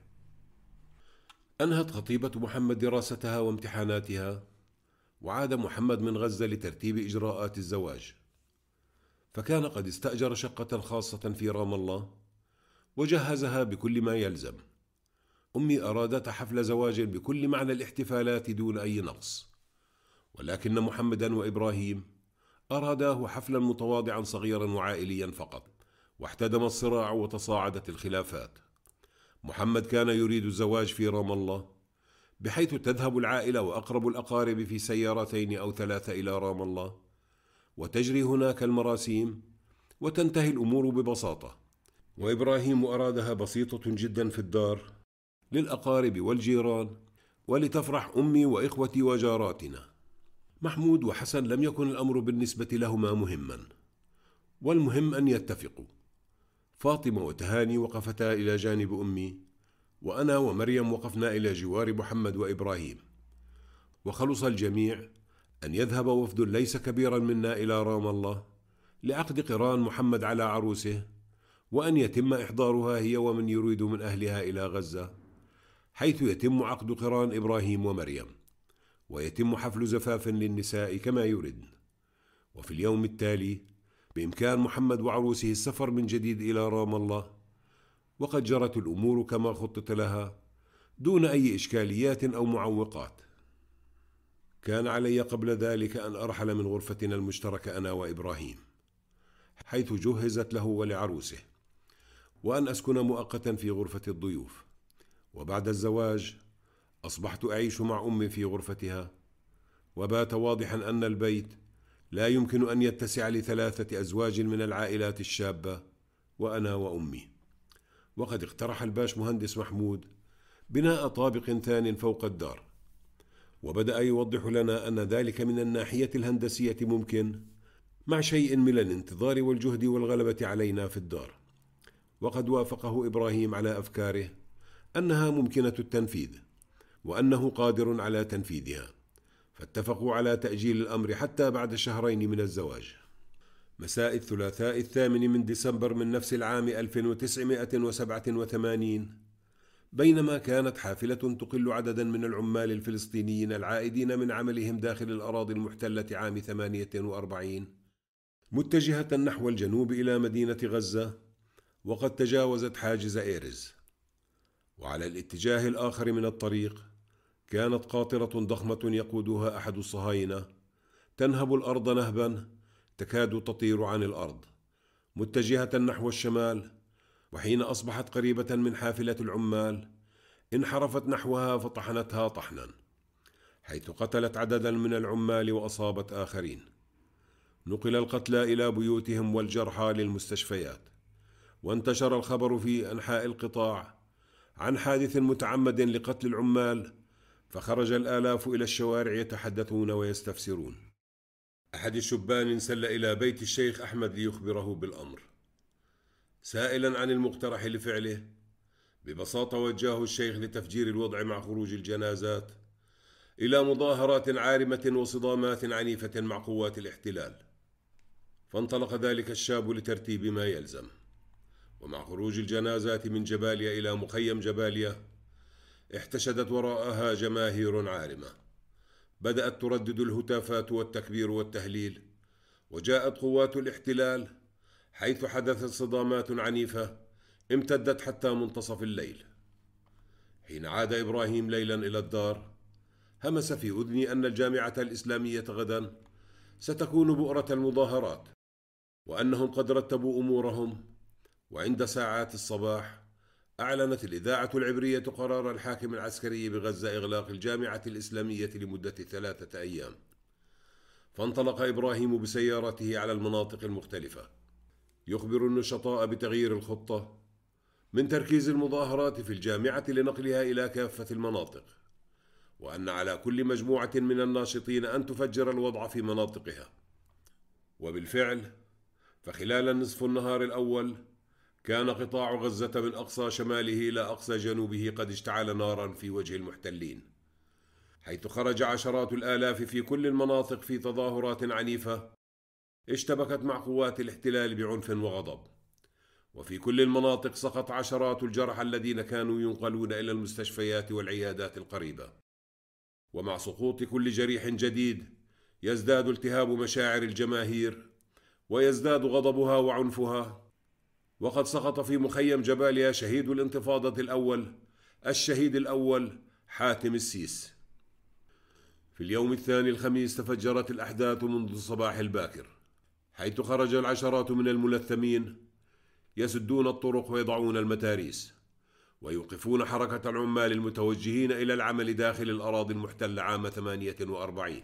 أنهت خطيبة محمد دراستها وامتحاناتها، وعاد محمد من غزة لترتيب إجراءات الزواج، فكان قد استأجر شقة خاصة في رام الله وجهزها بكل ما يلزم. أمي أرادت حفل زواج بكل معنى الاحتفالات دون أي نقص، ولكن محمدا وإبراهيم أراداه حفلا متواضعا صغيرا وعائليا فقط، واحتدم الصراع وتصاعدت الخلافات. محمد كان يريد الزواج في رام الله، بحيث تذهب العائلة وأقرب الأقارب في سيارتين أو 3 إلى رام الله، وتجري هناك المراسيم وتنتهي الأمور ببساطة. وإبراهيم أرادها بسيطة جدا في الدار للأقارب والجيران، ولتفرح أمي وإخوتي وجاراتنا. محمود وحسن لم يكن الأمر بالنسبة لهما مهما، والمهم أن يتفقوا. فاطمة وتهاني وقفتا إلى جانب أمي، وأنا ومريم وقفنا إلى جوار محمد وإبراهيم. وخلص الجميع أن يذهب وفد ليس كبيرا منا إلى رام الله لعقد قران محمد على عروسه، وأن يتم إحضارها هي ومن يريد من أهلها إلى غزة، حيث يتم عقد قران إبراهيم ومريم، ويتم حفل زفاف للنساء كما يريد. وفي اليوم التالي بإمكان محمد وعروسه السفر من جديد إلى رام الله، وقد جرت الأمور كما خطط لها دون أي إشكاليات أو معوقات. كان علي قبل ذلك أن أرحل من غرفتنا المشتركة أنا وإبراهيم، حيث جهزت له ولعروسه، وأن أسكن مؤقتا في غرفة الضيوف. وبعد الزواج أصبحت أعيش مع أمي في غرفتها، وبات واضحا أن البيت لا يمكن أن يتسع ل3 أزواج من العائلات الشابة وأنا وأمي. وقد اقترح الباش مهندس محمود بناء طابق ثان فوق الدار، وبدأ يوضح لنا أن ذلك من الناحية الهندسية ممكن، مع شيء من الانتظار والجهد والغلبة علينا في الدار. وقد وافقه إبراهيم على أفكاره أنها ممكنة التنفيذ، وأنه قادر على تنفيذها، فاتفقوا على تأجيل الأمر حتى بعد 2 من الزواج. مساء الثلاثاء 8 من ديسمبر من نفس العام 1987، بينما كانت حافلة تقل عددا من العمال الفلسطينيين العائدين من عملهم داخل الأراضي المحتلة عام 48 متجهة نحو الجنوب إلى مدينة غزة، وقد تجاوزت حاجز إيرز. وعلى الاتجاه الآخر من الطريق كانت قاطرة ضخمة يقودها أحد الصهاينة تنهب الأرض نهبا تكاد تطير عن الأرض، متجهة نحو الشمال. وحين أصبحت قريبة من حافلة العمال انحرفت نحوها فطحنتها طحنا، حيث قتلت عددا من العمال وأصابت آخرين. نقل القتلى إلى بيوتهم والجرحى للمستشفيات، وانتشر الخبر في أنحاء القطاع عن حادث متعمد لقتل العمال، فخرج الآلاف إلى الشوارع يتحدثون ويستفسرون. أحد الشبان انسل إلى بيت الشيخ أحمد ليخبره بالأمر، سائلا عن المقترح لفعله. ببساطة وجهه الشيخ لتفجير الوضع مع خروج الجنازات، إلى مظاهرات عارمة وصدامات عنيفة مع قوات الاحتلال. فانطلق ذلك الشاب لترتيب ما يلزم، ومع خروج الجنازات من جباليا إلى مخيم جباليا احتشدت وراءها جماهير عارمة، بدأت تردد الهتافات والتكبير والتهليل، وجاءت قوات الاحتلال حيث حدثت صدامات عنيفة امتدت حتى منتصف الليل. حين عاد إبراهيم ليلا إلى الدار همس في أذني أن الجامعة الإسلامية غدا ستكون بؤرة المظاهرات، وأنهم قد رتبوا أمورهم. وعند ساعات الصباح أعلنت الإذاعة العبرية قرار الحاكم العسكري بغزة إغلاق الجامعة الإسلامية لمدة 3 أيام. فانطلق إبراهيم بسيارته على المناطق المختلفة يخبر النشطاء بتغيير الخطة من تركيز المظاهرات في الجامعة لنقلها إلى كافة المناطق، وأن على كل مجموعة من الناشطين أن تفجر الوضع في مناطقها. وبالفعل فخلال النصف النهار الأول كان قطاع غزة من أقصى شماله إلى أقصى جنوبه قد اشتعل نارا في وجه المحتلين، حيث خرج عشرات الآلاف في كل المناطق في تظاهرات عنيفة اشتبكت مع قوات الاحتلال بعنف وغضب. وفي كل المناطق سقط عشرات الجرحى الذين كانوا ينقلون إلى المستشفيات والعيادات القريبة. ومع سقوط كل جريح جديد يزداد التهاب مشاعر الجماهير ويزداد غضبها وعنفها. وقد سقط في مخيم جباليا شهيد الانتفاضة الأول، الشهيد الأول حاتم السيس. في اليوم الثاني الخميس تفجرت الأحداث منذ الصباح الباكر، حيث خرج العشرات من الملثمين يسدون الطرق ويضعون المتاريس ويوقفون حركة العمال المتوجهين إلى العمل داخل الأراضي المحتلة عام 48.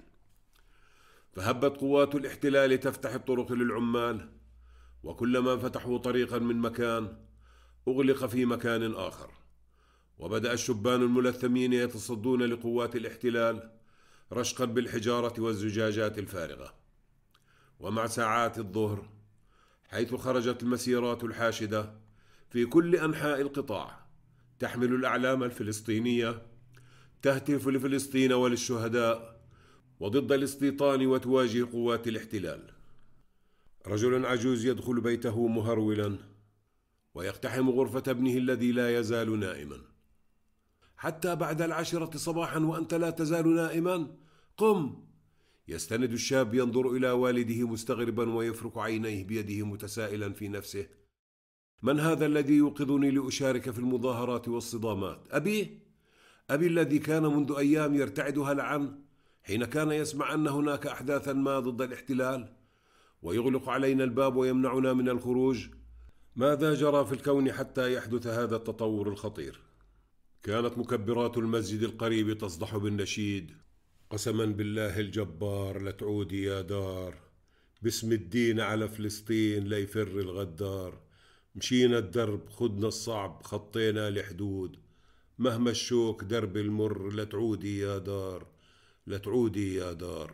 فهبت قوات الاحتلال تفتح الطرق للعمال، وكلما فتحوا طريقا من مكان أغلق في مكان آخر. وبدأ الشبان الملثمين يتصدون لقوات الاحتلال رشقا بالحجارة والزجاجات الفارغة. ومع ساعات الظهر حيث خرجت المسيرات الحاشدة في كل أنحاء القطاع تحمل الأعلام الفلسطينية تهتف لفلسطين وللشهداء وضد الاستيطان وتواجه قوات الاحتلال. رجل عجوز يدخل بيته مهرولا ويقتحم غرفة ابنه الذي لا يزال نائما. حتى بعد 10 صباحا وأنت لا تزال نائما؟ قم! يستند الشاب ينظر إلى والده مستغربا ويفرك عينيه بيده متسائلا في نفسه: من هذا الذي يوقظني لأشارك في المظاهرات والصدامات؟ أبي الذي كان منذ أيام يرتعد هلعا حين كان يسمع أن هناك أحداثا ما ضد الاحتلال ويغلق علينا الباب ويمنعنا من الخروج. ماذا جرى في الكون حتى يحدث هذا التطور الخطير؟ كانت مكبرات المسجد القريب تصدح بالنشيد: قسما بالله الجبار لتعودي يا دار، باسم الدين على فلسطين ليفر الغدار، مشينا الدرب خدنا الصعب خطينا الحدود، مهما الشوك درب المر لتعودي يا دار، لتعودي يا دار.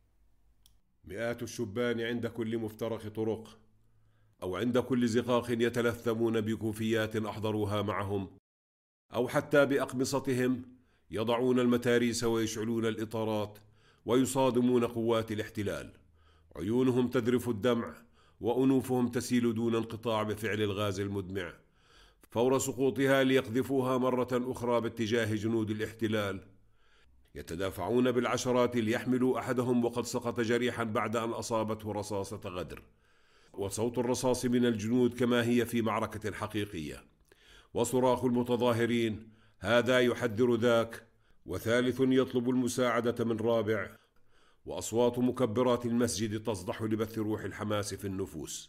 مئات الشبان عند كل مفترق طرق أو عند كل زقاق يتلثمون بكوفيات أحضروها معهم، أو حتى بأقمصتهم يضعون المتاريس ويشعلون الإطارات ويصادمون قوات الاحتلال. عيونهم تذرف الدمع وأنوفهم تسيل دون انقطاع بفعل الغاز المدمع فور سقوطها ليقذفوها مرة أخرى باتجاه جنود الاحتلال. يتدافعون بالعشرات ليحملوا أحدهم وقد سقط جريحا بعد أن أصابته رصاصة غدر، وصوت الرصاص من الجنود كما هي في معركة حقيقية، وصراخ المتظاهرين هذا يحذر ذاك، وثالث يطلب المساعدة من رابع، وأصوات مكبرات المسجد تصدح لبث روح الحماس في النفوس.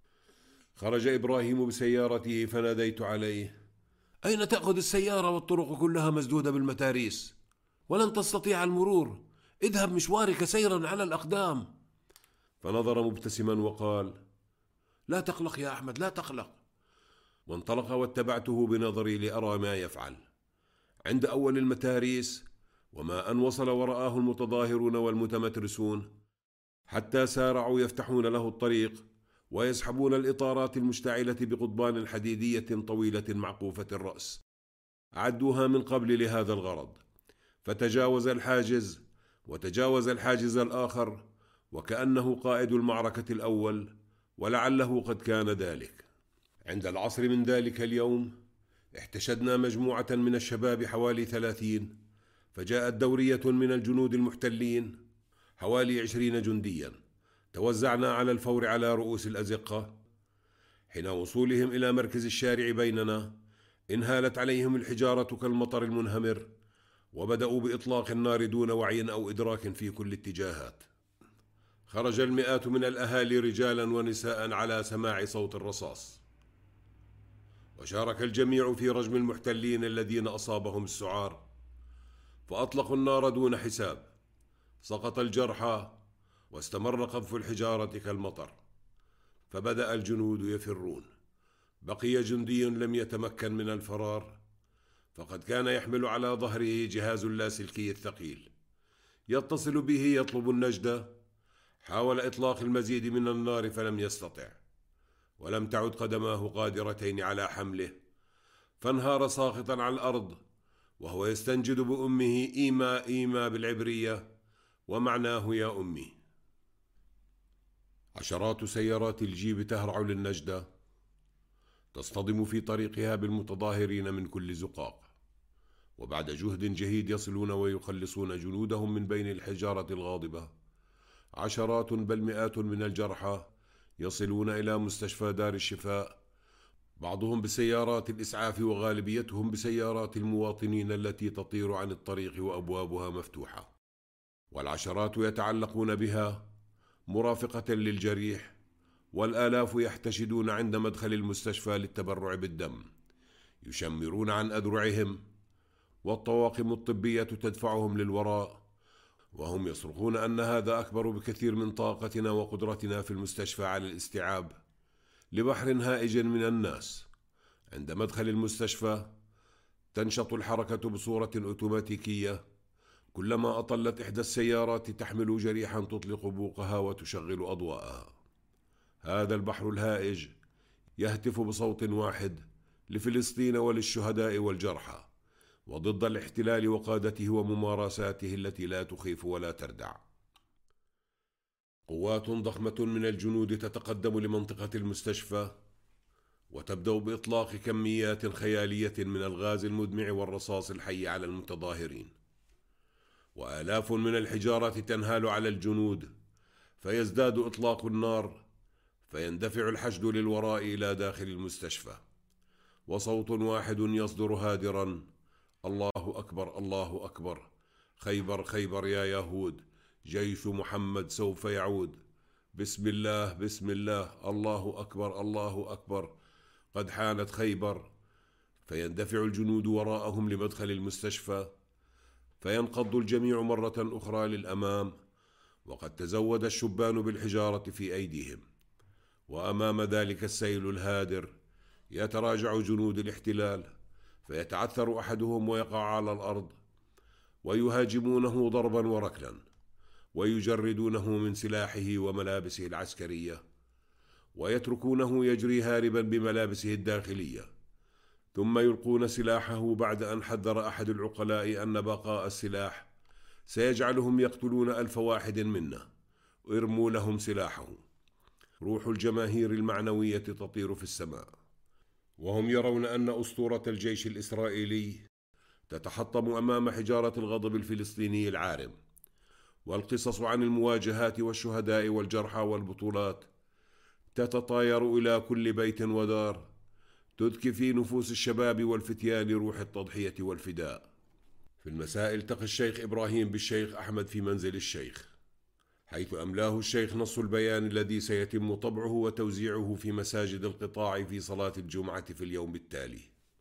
خرج إبراهيم بسيارته فناديت عليه: أين تأخذ السيارة والطرق كلها مسدودة بالمتاريس ولن تستطيع المرور؟ اذهب مشوارك سيرا على الأقدام. فنظر مبتسما وقال: لا تقلق يا أحمد، لا تقلق. وانطلق واتبعته بنظري لأرى ما يفعل. عند أول المتاريس وما أن وصل ورآه المتظاهرون والمتمترسون حتى سارعوا يفتحون له الطريق ويسحبون الإطارات المشتعلة بقضبان حديدية طويلة معقوفة الرأس أعدوها من قبل لهذا الغرض. فتجاوز الحاجز وتجاوز الحاجز الآخر، وكأنه قائد المعركة الأول، ولعله قد كان ذلك. عند العصر من ذلك اليوم احتشدنا مجموعة من الشباب حوالي 30، فجاءت دورية من الجنود المحتلين حوالي 20 جنديا. توزعنا على الفور على رؤوس الأزقة. حين وصولهم إلى مركز الشارع بيننا انهالت عليهم الحجارة كالمطر المنهمر، وبدأوا بإطلاق النار دون وعي أو إدراك في كل اتجاهات. خرج المئات من الأهالي رجالا ونساء على سماع صوت الرصاص، وشارك الجميع في رجم المحتلين الذين أصابهم السعار، فأطلقوا النار دون حساب. سقط الجرحى واستمر قذف الحجارة كالمطر، فبدأ الجنود يفرون. بقي جندي لم يتمكن من الفرار، فقد كان يحمل على ظهره جهاز اللاسلكي الثقيل يتصل به يطلب النجدة. حاول إطلاق المزيد من النار فلم يستطع، ولم تعد قدماه قادرتين على حمله، فانهار ساقطا على الأرض وهو يستنجد بأمه إيما إيما بالعبرية، ومعناه يا أمي. عشرات سيارات الجيب تهرع للنجدة، تصطدم في طريقها بالمتظاهرين من كل زقاق، وبعد جهد جهيد يصلون ويخلصون جنودهم من بين الحجارة الغاضبة. عشرات بل مئات من الجرحى يصلون إلى مستشفى دار الشفاء، بعضهم بسيارات الإسعاف وغالبيتهم بسيارات المواطنين التي تطير عن الطريق وأبوابها مفتوحة، والعشرات يتعلقون بها مرافقة للجريح، والآلاف يحتشدون عند مدخل المستشفى للتبرع بالدم، يشمرون عن أذرعهم، والطواقم الطبية تدفعهم للوراء، وهم يصرخون أن هذا أكبر بكثير من طاقتنا وقدرتنا في المستشفى على الاستيعاب لبحر هائج من الناس. عند مدخل المستشفى تنشط الحركة بصورة أوتوماتيكية، كلما أطلت إحدى السيارات تحمل جريحا تطلق بوقها وتشغل أضواءها. هذا البحر الهائج يهتف بصوت واحد لفلسطين وللشهداء والجرحى، وضد الاحتلال وقادته وممارساته التي لا تخيف ولا تردع. قوات ضخمة من الجنود تتقدم لمنطقة المستشفى، وتبدأ بإطلاق كميات خيالية من الغاز المدمع والرصاص الحي على المتظاهرين، وآلاف من الحجارات تنهال على الجنود، فيزداد إطلاق النار، فيندفع الحشد للوراء إلى داخل المستشفى، وصوت واحد يصدر هادرا: الله أكبر الله أكبر، خيبر خيبر يا يهود، جيش محمد سوف يعود، بسم الله بسم الله، الله أكبر الله أكبر، قد حانت خيبر. فيندفع الجنود وراءهم لمدخل المستشفى، فينقض الجميع مرة أخرى للأمام، وقد تزود الشبان بالحجارة في أيديهم. وأمام ذلك السيل الهادر يتراجع جنود الاحتلال، فيتعثر أحدهم ويقع على الأرض، ويهاجمونه ضربا وركلا، ويجردونه من سلاحه وملابسه العسكرية، ويتركونه يجري هاربا بملابسه الداخلية، ثم يلقون سلاحه بعد أن حذر أحد العقلاء أن بقاء السلاح سيجعلهم يقتلون 1000 واحد منا. ارموا لهم سلاحه. روح الجماهير المعنوية تطير في السماء، وهم يرون أن أسطورة الجيش الإسرائيلي تتحطم أمام حجارة الغضب الفلسطيني العارم. والقصص عن المواجهات والشهداء والجرحى والبطولات تتطاير إلى كل بيت ودار، تذكي في نفوس الشباب والفتيان روح التضحية والفداء. في المساء التقى الشيخ إبراهيم بالشيخ أحمد في منزل الشيخ، حيث أملاه الشيخ نص البيان الذي سيتم طبعه وتوزيعه في مساجد القطاع في صلاة الجمعة في اليوم التالي.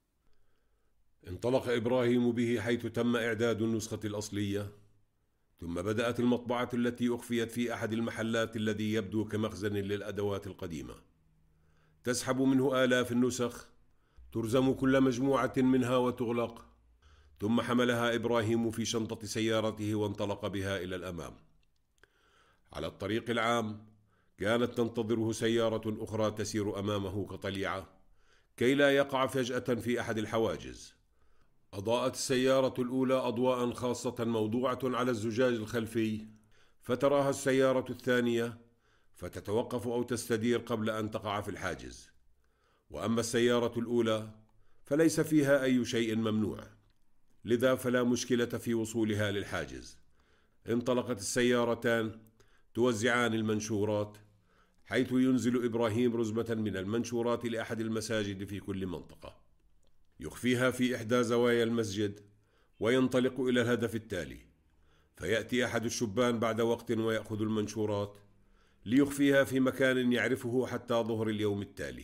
انطلق إبراهيم به حيث تم إعداد النسخة الأصلية، ثم بدأت المطبعة التي أخفيت في أحد المحلات الذي يبدو كمخزن للأدوات القديمة، تسحب منه آلاف النسخ، ترزم كل مجموعة منها وتغلق. ثم حملها إبراهيم في شنطة سيارته وانطلق بها إلى الأمام. على الطريق العام كانت تنتظره سيارة أخرى تسير أمامه كطليعة كي لا يقع فجأة في أحد الحواجز. أضاءت السيارة الأولى أضواء خاصة موضوعة على الزجاج الخلفي، فتراها السيارة الثانية فتتوقف أو تستدير قبل أن تقع في الحاجز. وأما السيارة الأولى فليس فيها أي شيء ممنوع، لذا فلا مشكلة في وصولها للحاجز. انطلقت السيارتان توزعان المنشورات، حيث ينزل إبراهيم رزمة من المنشورات لأحد المساجد في كل منطقة، يخفيها في إحدى زوايا المسجد وينطلق إلى الهدف التالي، فيأتي أحد الشبان بعد وقت ويأخذ المنشورات ليخفيها في مكان يعرفه حتى ظهر اليوم التالي.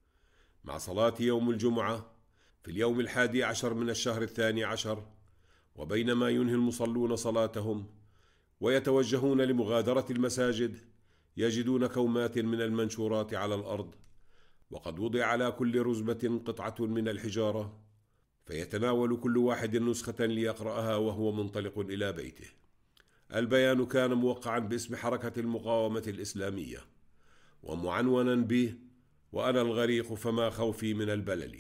مع صلاة يوم الجمعة في اليوم 11 من الشهر 12، وبينما ينهي المصلون صلاتهم ويتوجهون لمغادرة المساجد، يجدون كومات من المنشورات على الأرض، وقد وضع على كل رزمة قطعة من الحجارة، فيتناول كل واحد نسخة ليقرأها وهو منطلق إلى بيته. البيان كان موقعا باسم حركة المقاومة الإسلامية، ومعنونا به: وأنا الغريق فما خوفي من البلل.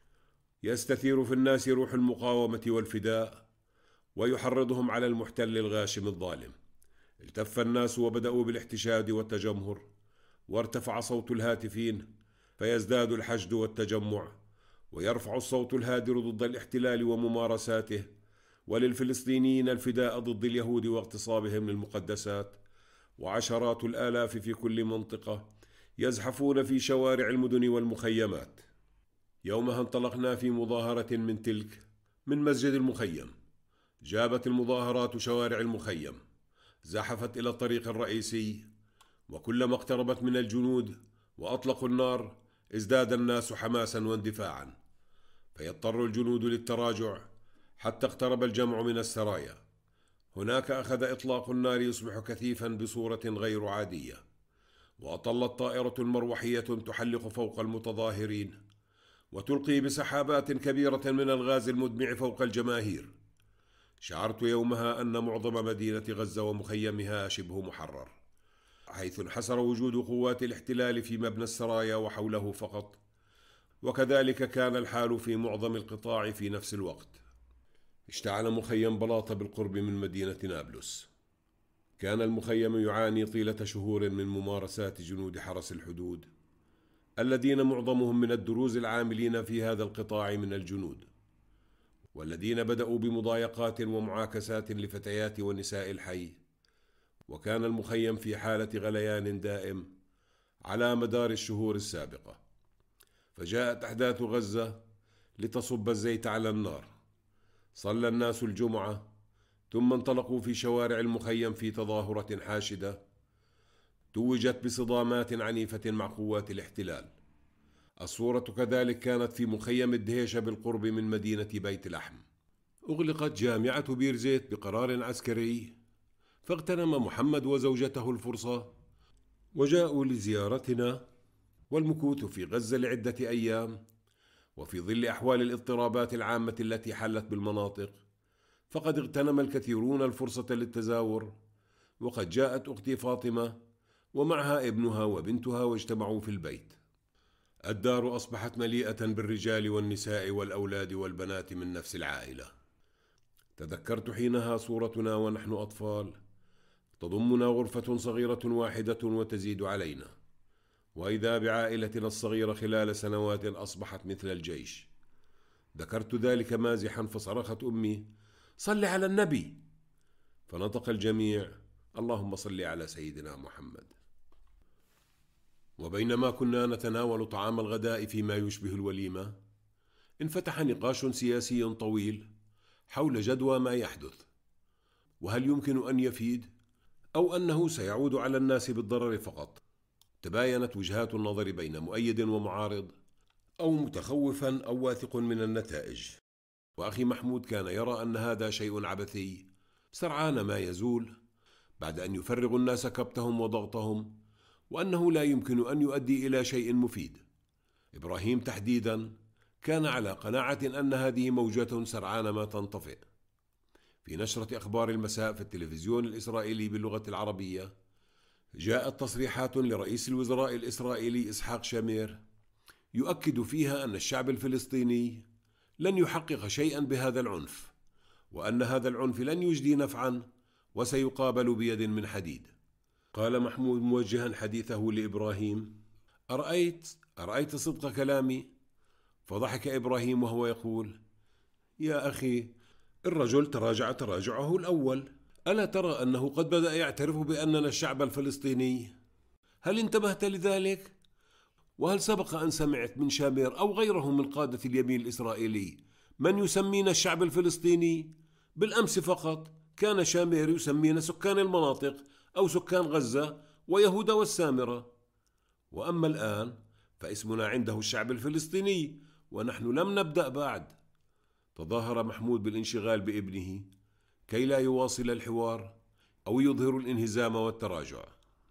يستثير في الناس روح المقاومة والفداء، ويحرضهم على المحتل الغاشم الظالم. التف الناس وبدأوا بالاحتشاد والتجمهر، وارتفع صوت الهاتفين، فيزداد الحشد والتجمع، ويرفع الصوت الهادر ضد الاحتلال وممارساته، وللفلسطينيين الفداء ضد اليهود واغتصابهم للمقدسات. وعشرات الآلاف في كل منطقة يزحفون في شوارع المدن والمخيمات. يومها انطلقنا في مظاهرة من تلك من مسجد المخيم. جابت المظاهرات شوارع المخيم، زحفت إلى الطريق الرئيسي، وكلما اقتربت من الجنود وأطلقوا النار ازداد الناس حماسا واندفاعا، فيضطر الجنود للتراجع حتى اقترب الجمع من السرايا. هناك أخذ إطلاق النار يصبح كثيفا بصورة غير عادية، وأطلت طائرة مروحية تحلق فوق المتظاهرين، وتلقي بسحابات كبيرة من الغاز المدمع فوق الجماهير. شعرت يومها أن معظم مدينة غزة ومخيمها شبه محرر، حيث انحسر وجود قوات الاحتلال في مبنى السرايا وحوله فقط، وكذلك كان الحال في معظم القطاع في نفس الوقت. اشتعل مخيم بلاطة بالقرب من مدينة نابلس. كان المخيم يعاني طيلة شهور من ممارسات جنود حرس الحدود، الذين معظمهم من الدروز العاملين في هذا القطاع من الجنود، والذين بدأوا بمضايقات ومعاكسات لفتيات ونساء الحي. وكان المخيم في حالة غليان دائم على مدار الشهور السابقة، فجاءت أحداث غزة لتصب الزيت على النار. صلى الناس الجمعة، ثم انطلقوا في شوارع المخيم في تظاهرة حاشدة توجت بصدامات عنيفة مع قوات الاحتلال. الصورة كذلك كانت في مخيم الدهيشة بالقرب من مدينة بيت لحم. أغلقت جامعة بيرزيت بقرار عسكري، فاغتنم محمد وزوجته الفرصة وجاءوا لزيارتنا والمكوث في غزة لعدة أيام. وفي ظل أحوال الاضطرابات العامة التي حلت بالمناطق، فقد اغتنم الكثيرون الفرصة للتزاور، وقد جاءت أختي فاطمة ومعها ابنها وبنتها واجتمعوا في البيت. الدار أصبحت مليئة بالرجال والنساء والأولاد والبنات من نفس العائلة. تذكرت حينها صورتنا ونحن أطفال، تضمنا غرفة صغيرة واحدة وتزيد علينا، وإذا بعائلتنا الصغيرة خلال سنوات أصبحت مثل الجيش. ذكرت ذلك مازحا، فصرخت أمي: صل على النبي! فنطق الجميع: اللهم صل على سيدنا محمد. وبينما كنا نتناول طعام الغداء فيما يشبه الوليمة، انفتح نقاش سياسي طويل حول جدوى ما يحدث، وهل يمكن أن يفيد أو أنه سيعود على الناس بالضرر فقط. تباينت وجهات النظر بين مؤيد ومعارض، أو متخوفا أو واثق من النتائج. وأخي محمود كان يرى أن هذا شيء عبثي سرعان ما يزول بعد أن يفرغ الناس كبتهم وضغطهم، وأنه لا يمكن أن يؤدي إلى شيء مفيد. إبراهيم تحديدا كان على قناعة أن هذه موجة سرعان ما تنطفئ. في نشرة أخبار المساء في التلفزيون الإسرائيلي باللغة العربية جاءت تصريحات لرئيس الوزراء الإسرائيلي إسحاق شامير يؤكد فيها أن الشعب الفلسطيني لن يحقق شيئا بهذا العنف، وأن هذا العنف لن يجدي نفعا وسيقابل بيد من حديد. قال محمود موجها حديثه لإبراهيم: أرأيت صدق كلامي؟ فضحك إبراهيم وهو يقول: يا أخي، الرجل تراجع تراجعه الأول، ألا ترى أنه قد بدأ يعترف بأننا الشعب الفلسطيني؟ هل انتبهت لذلك؟ وهل سبق أن سمعت من شامير أو غيره من قادة اليمين الإسرائيلي من يسمينا الشعب الفلسطيني؟ بالأمس فقط كان شامير يسمينا سكان المناطق أو سكان غزة ويهودا والسامرة، وأما الآن فاسمنا عنده الشعب الفلسطيني ونحن لم نبدأ بعد. تظاهر محمود بالانشغال بابنه كي لا يواصل الحوار أو يظهر الانهزام والتراجع.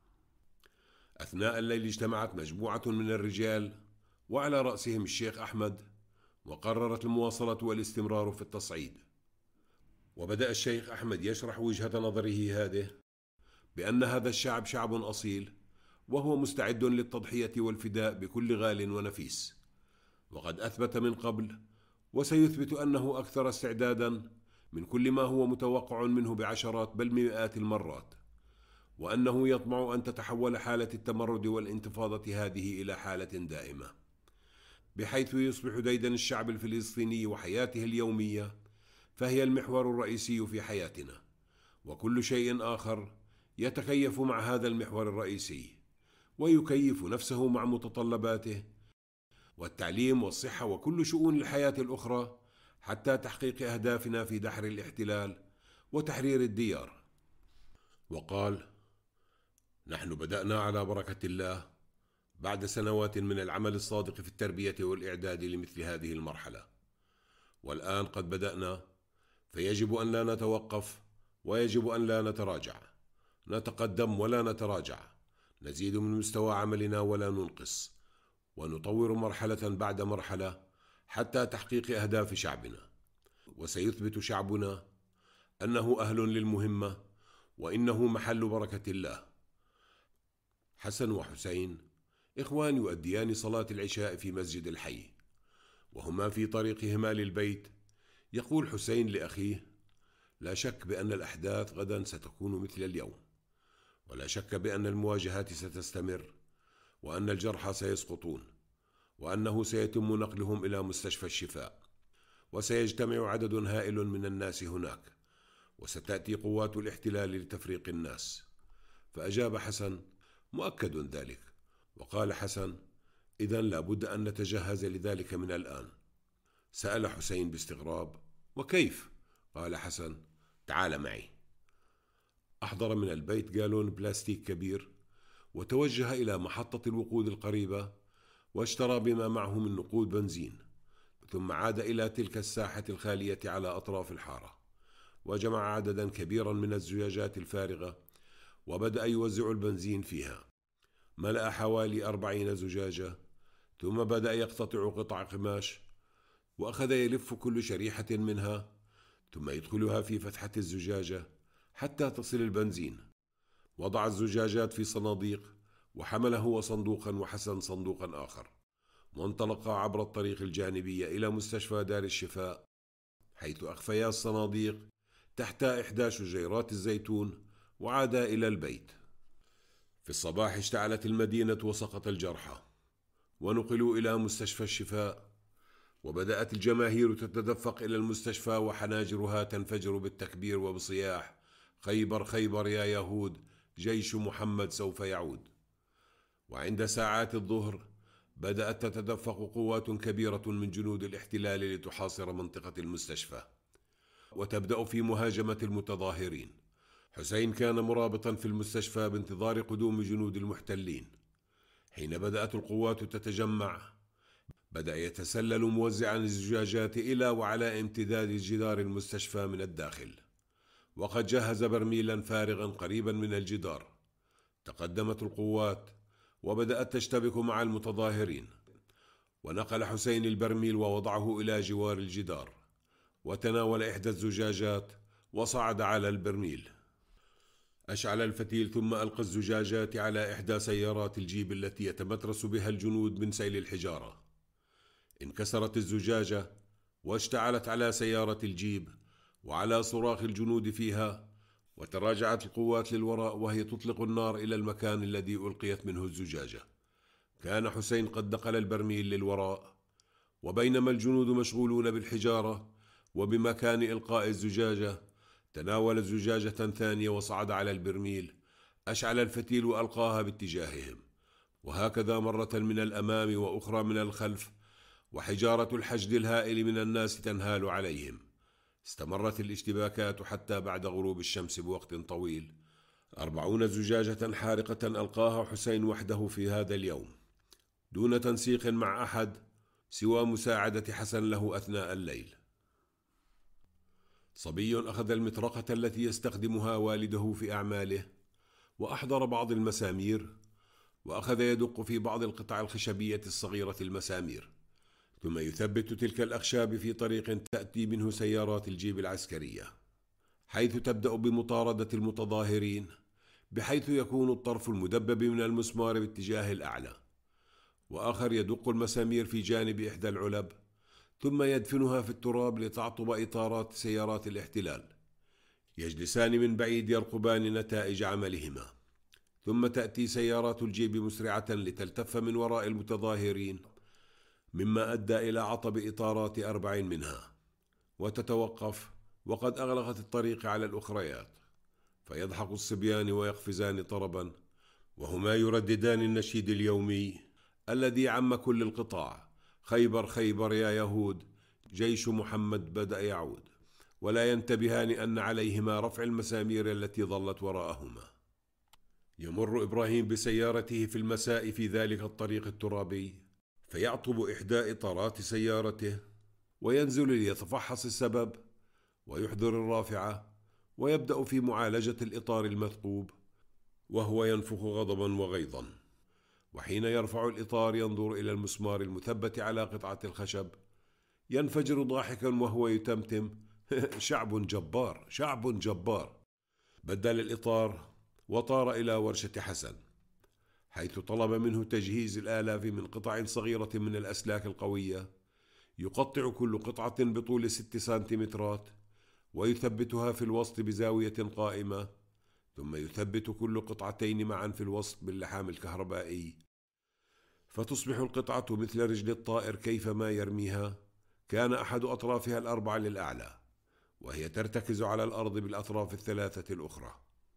أثناء الليل اجتمعت مجموعة من الرجال وعلى رأسهم الشيخ أحمد، وقررت المواصلة والاستمرار في التصعيد. وبدأ الشيخ أحمد يشرح وجهة نظره هذه بأن هذا الشعب شعب أصيل، وهو مستعد للتضحية والفداء بكل غال ونفيس، وقد أثبت من قبل وسيثبت أنه أكثر استعدادا من كل ما هو متوقع منه بعشرات بل مئات المرات، وأنه يطمع أن تتحول حالة التمرد والانتفاضة هذه إلى حالة دائمة، بحيث يصبح ديدن الشعب الفلسطيني وحياته اليومية فهي المحور الرئيسي في حياتنا، وكل شيء آخر يتكيف مع هذا المحور الرئيسي ويكيف نفسه مع متطلباته، والتعليم والصحة وكل شؤون الحياة الأخرى، حتى تحقيق أهدافنا في دحر الاحتلال وتحرير الديار. وقال: نحن بدأنا على بركة الله بعد سنوات من العمل الصادق في التربية والإعداد لمثل هذه المرحلة، والآن قد بدأنا، فيجب أن لا نتوقف ويجب أن لا نتراجع، نتقدم ولا نتراجع، نزيد من مستوى عملنا ولا ننقص، ونطور مرحلة بعد مرحلة حتى تحقيق أهداف شعبنا، وسيثبت شعبنا أنه أهل للمهمة وإنه محل بركة الله. حسن وحسين إخوان يؤديان صلاة العشاء في مسجد الحي، وهما في طريقهما للبيت يقول حسين لأخيه: لا شك بأن الأحداث غدا ستكون مثل اليوم، ولا شك بأن المواجهات ستستمر، وأن الجرحى سيسقطون، وأنه سيتم نقلهم إلى مستشفى الشفاء، وسيجتمع عدد هائل من الناس هناك، وستأتي قوات الاحتلال لتفريق الناس. فأجاب حسن: مؤكد ذلك. وقال حسن: إذن لابد أن نتجهز لذلك من الآن. سأل حسين باستغراب: وكيف؟ قال حسن: تعال معي. أحضر من البيت جالون بلاستيك كبير، وتوجه إلى محطة الوقود القريبة، واشترى بما معه من نقود بنزين، ثم عاد إلى تلك الساحة الخالية على أطراف الحارة، وجمع عددا كبيرا من الزجاجات الفارغة، وبدأ يوزع البنزين فيها. ملأ حوالي 40 زجاجة، ثم بدأ يقتطع قطع قماش، وأخذ يلف كل شريحة منها، ثم يدخلها في فتحة الزجاجة حتى تصل البنزين. وضع الزجاجات في صناديق، وحمل هو صندوقا وحسن صندوقا آخر، وانطلقا عبر الطريق الجانبية إلى مستشفى دار الشفاء، حيث أخفيا الصناديق تحت إحدى شجيرات الزيتون، وعادا إلى البيت. في الصباح اشتعلت المدينة وسقط الجرحى، ونقلوا إلى مستشفى الشفاء، وبدأت الجماهير تتدفق إلى المستشفى، وحناجرها تنفجر بالتكبير وبصياح: خيبر خيبر يا يهود، جيش محمد سوف يعود. وعند ساعات الظهر بدأت تتدفق قوات كبيرة من جنود الاحتلال لتحاصر منطقة المستشفى، وتبدأ في مهاجمة المتظاهرين. حسين كان مرابطا في المستشفى بانتظار قدوم جنود المحتلين. حين بدأت القوات تتجمع، بدأ يتسلل موزعا الزجاجات إلى وعلى امتداد جدار المستشفى من الداخل، وقد جهز برميلا فارغا قريبا من الجدار. تقدمت القوات وبدأت تشتبك مع المتظاهرين، ونقل حسين البرميل ووضعه إلى جوار الجدار، وتناول إحدى الزجاجات وصعد على البرميل. أشعل الفتيل ثم ألقى الزجاجات على إحدى سيارات الجيب التي يتمترس بها الجنود من سيل الحجارة. انكسرت الزجاجة واشتعلت على سيارة الجيب وعلى صراخ الجنود فيها، وتراجعت القوات للوراء وهي تطلق النار إلى المكان الذي ألقيت منه الزجاجة. كان حسين قد نقل البرميل للوراء، وبينما الجنود مشغولون بالحجارة وبمكان إلقاء الزجاجة، تناول زجاجة ثانية وصعد على البرميل، أشعل الفتيل وألقاها باتجاههم، وهكذا مرة من الأمام وأخرى من الخلف، وحجارة الحشد الهائل من الناس تنهال عليهم. استمرت الاشتباكات حتى بعد غروب الشمس بوقت طويل. 40 زجاجة حارقة ألقاها حسين وحده في هذا اليوم، دون تنسيق مع أحد سوى مساعدة حسن له أثناء الليل. صبي أخذ المطرقة التي يستخدمها والده في أعماله، وأحضر بعض المسامير، وأخذ يدق في بعض القطع الخشبية الصغيرة المسامير، ثم يثبت تلك الأخشاب في طريق تأتي منه سيارات الجيب العسكرية، حيث تبدأ بمطاردة المتظاهرين، بحيث يكون الطرف المدبب من المسمار باتجاه الأعلى، وآخر يدق المسامير في جانب إحدى العلب، ثم يدفنها في التراب لتعطب إطارات سيارات الاحتلال. يجلسان من بعيد يرقبان نتائج عملهما، ثم تأتي سيارات الجيب مسرعة لتلتف من وراء المتظاهرين، مما أدى إلى عطب إطارات 4 منها، وتتوقف وقد أغلقت الطريق على الأخريات، فيضحك الصبيان ويقفزان طربا، وهما يرددان النشيد اليومي الذي عم كل القطاع: خيبر خيبر يا يهود، جيش محمد بدأ يعود، ولا ينتبهان أن عليهما رفع المسامير التي ظلت وراءهما. يمر إبراهيم بسيارته في المساء في ذلك الطريق الترابي، فيعطب إحدى إطارات سيارته، وينزل ليتفحص السبب، ويحضر الرافعة، ويبدأ في معالجة الإطار المثقوب، وهو ينفخ غضبا وغيظا. وحين يرفع الإطار ينظر إلى المسمار المثبت على قطعة الخشب، ينفجر ضاحكا وهو يتمتم: شعب جبار، شعب جبار. بدل الإطار وطار إلى ورشة حسن، حيث طلب منه تجهيز الآلاف من قطع صغيرة من الأسلاك القوية، يقطع كل قطعة بطول 6 سنتيمترات، ويثبتها في الوسط بزاوية قائمة، ثم يثبت كل قطعتين معا في الوسط باللحام الكهربائي، فتصبح القطعة مثل رجل الطائر كيفما يرميها كان أحد أطرافها ال4 للأعلى، وهي ترتكز على الأرض بالأطراف ال3 الأخرى.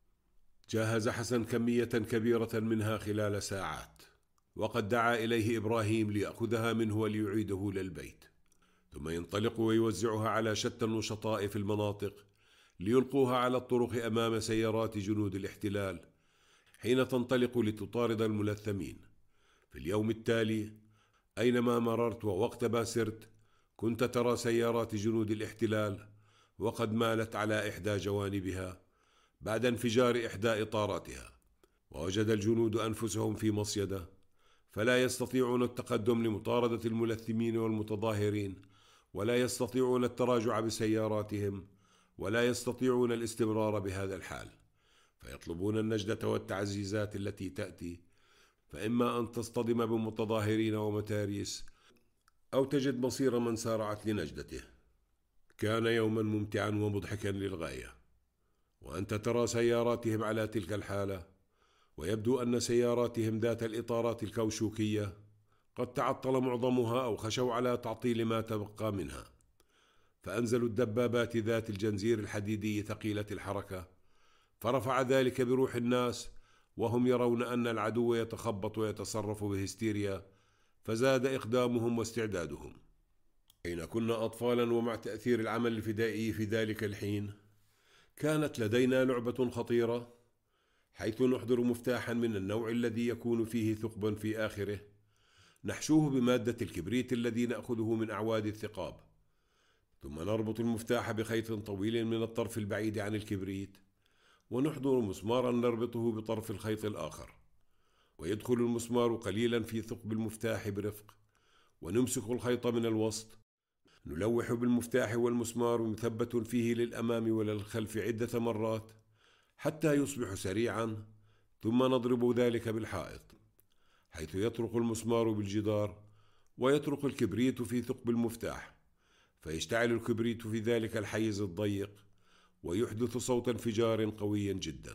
جهز حسن كمية كبيرة منها خلال ساعات، وقد دعا إليه إبراهيم ليأخذها منه وليعيده للبيت، ثم ينطلق ويوزعها على شتى النشطاء في المناطق ليلقوها على الطرق أمام سيارات جنود الاحتلال حين تنطلق لتطارد الملثمين. في اليوم التالي أينما مررت ووقت ما سرت كنت ترى سيارات جنود الاحتلال وقد مالت على إحدى جوانبها بعد انفجار إحدى إطاراتها، ووجد الجنود أنفسهم في مصيدة، فلا يستطيعون التقدم لمطاردة الملثمين والمتظاهرين، ولا يستطيعون التراجع بسياراتهم، ولا يستطيعون الاستمرار بهذا الحال، فيطلبون النجدة والتعزيزات التي تأتي، فإما أن تصطدم بمتظاهرين ومتاريس، أو تجد مصير من سارعت لنجدته. كان يوما ممتعا ومضحكا للغاية، وأنت ترى سياراتهم على تلك الحالة، ويبدو أن سياراتهم ذات الإطارات الكوشوكية قد تعطل معظمها أو خشوا على تعطيل ما تبقى منها، فأنزلوا الدبابات ذات الجنزير الحديدي ثقيلة الحركة، فرفع ذلك بروح الناس وهم يرون أن العدو يتخبط ويتصرف بهستيريا، فزاد إقدامهم واستعدادهم. حين كنا أطفالا ومع تأثير العمل الفدائي في ذلك الحين، كانت لدينا لعبة خطيرة، حيث نحضر مفتاحا من النوع الذي يكون فيه ثقب في آخره، نحشوه بمادة الكبريت الذي نأخذه من أعواد الثقاب، ثم نربط المفتاح بخيط طويل من الطرف البعيد عن الكبريت، ونحضر مسمارا نربطه بطرف الخيط الآخر، ويدخل المسمار قليلا في ثقب المفتاح برفق، ونمسك الخيط من الوسط، نلوح بالمفتاح والمسمار مثبت فيه للأمام وللخلف عدة مرات حتى يصبح سريعا، ثم نضرب ذلك بالحائط، حيث يطرق المسمار بالجدار ويطرق الكبريت في ثقب المفتاح، فيشتعل الكبريت في ذلك الحيز الضيق ويحدث صوت انفجار قوي جدا.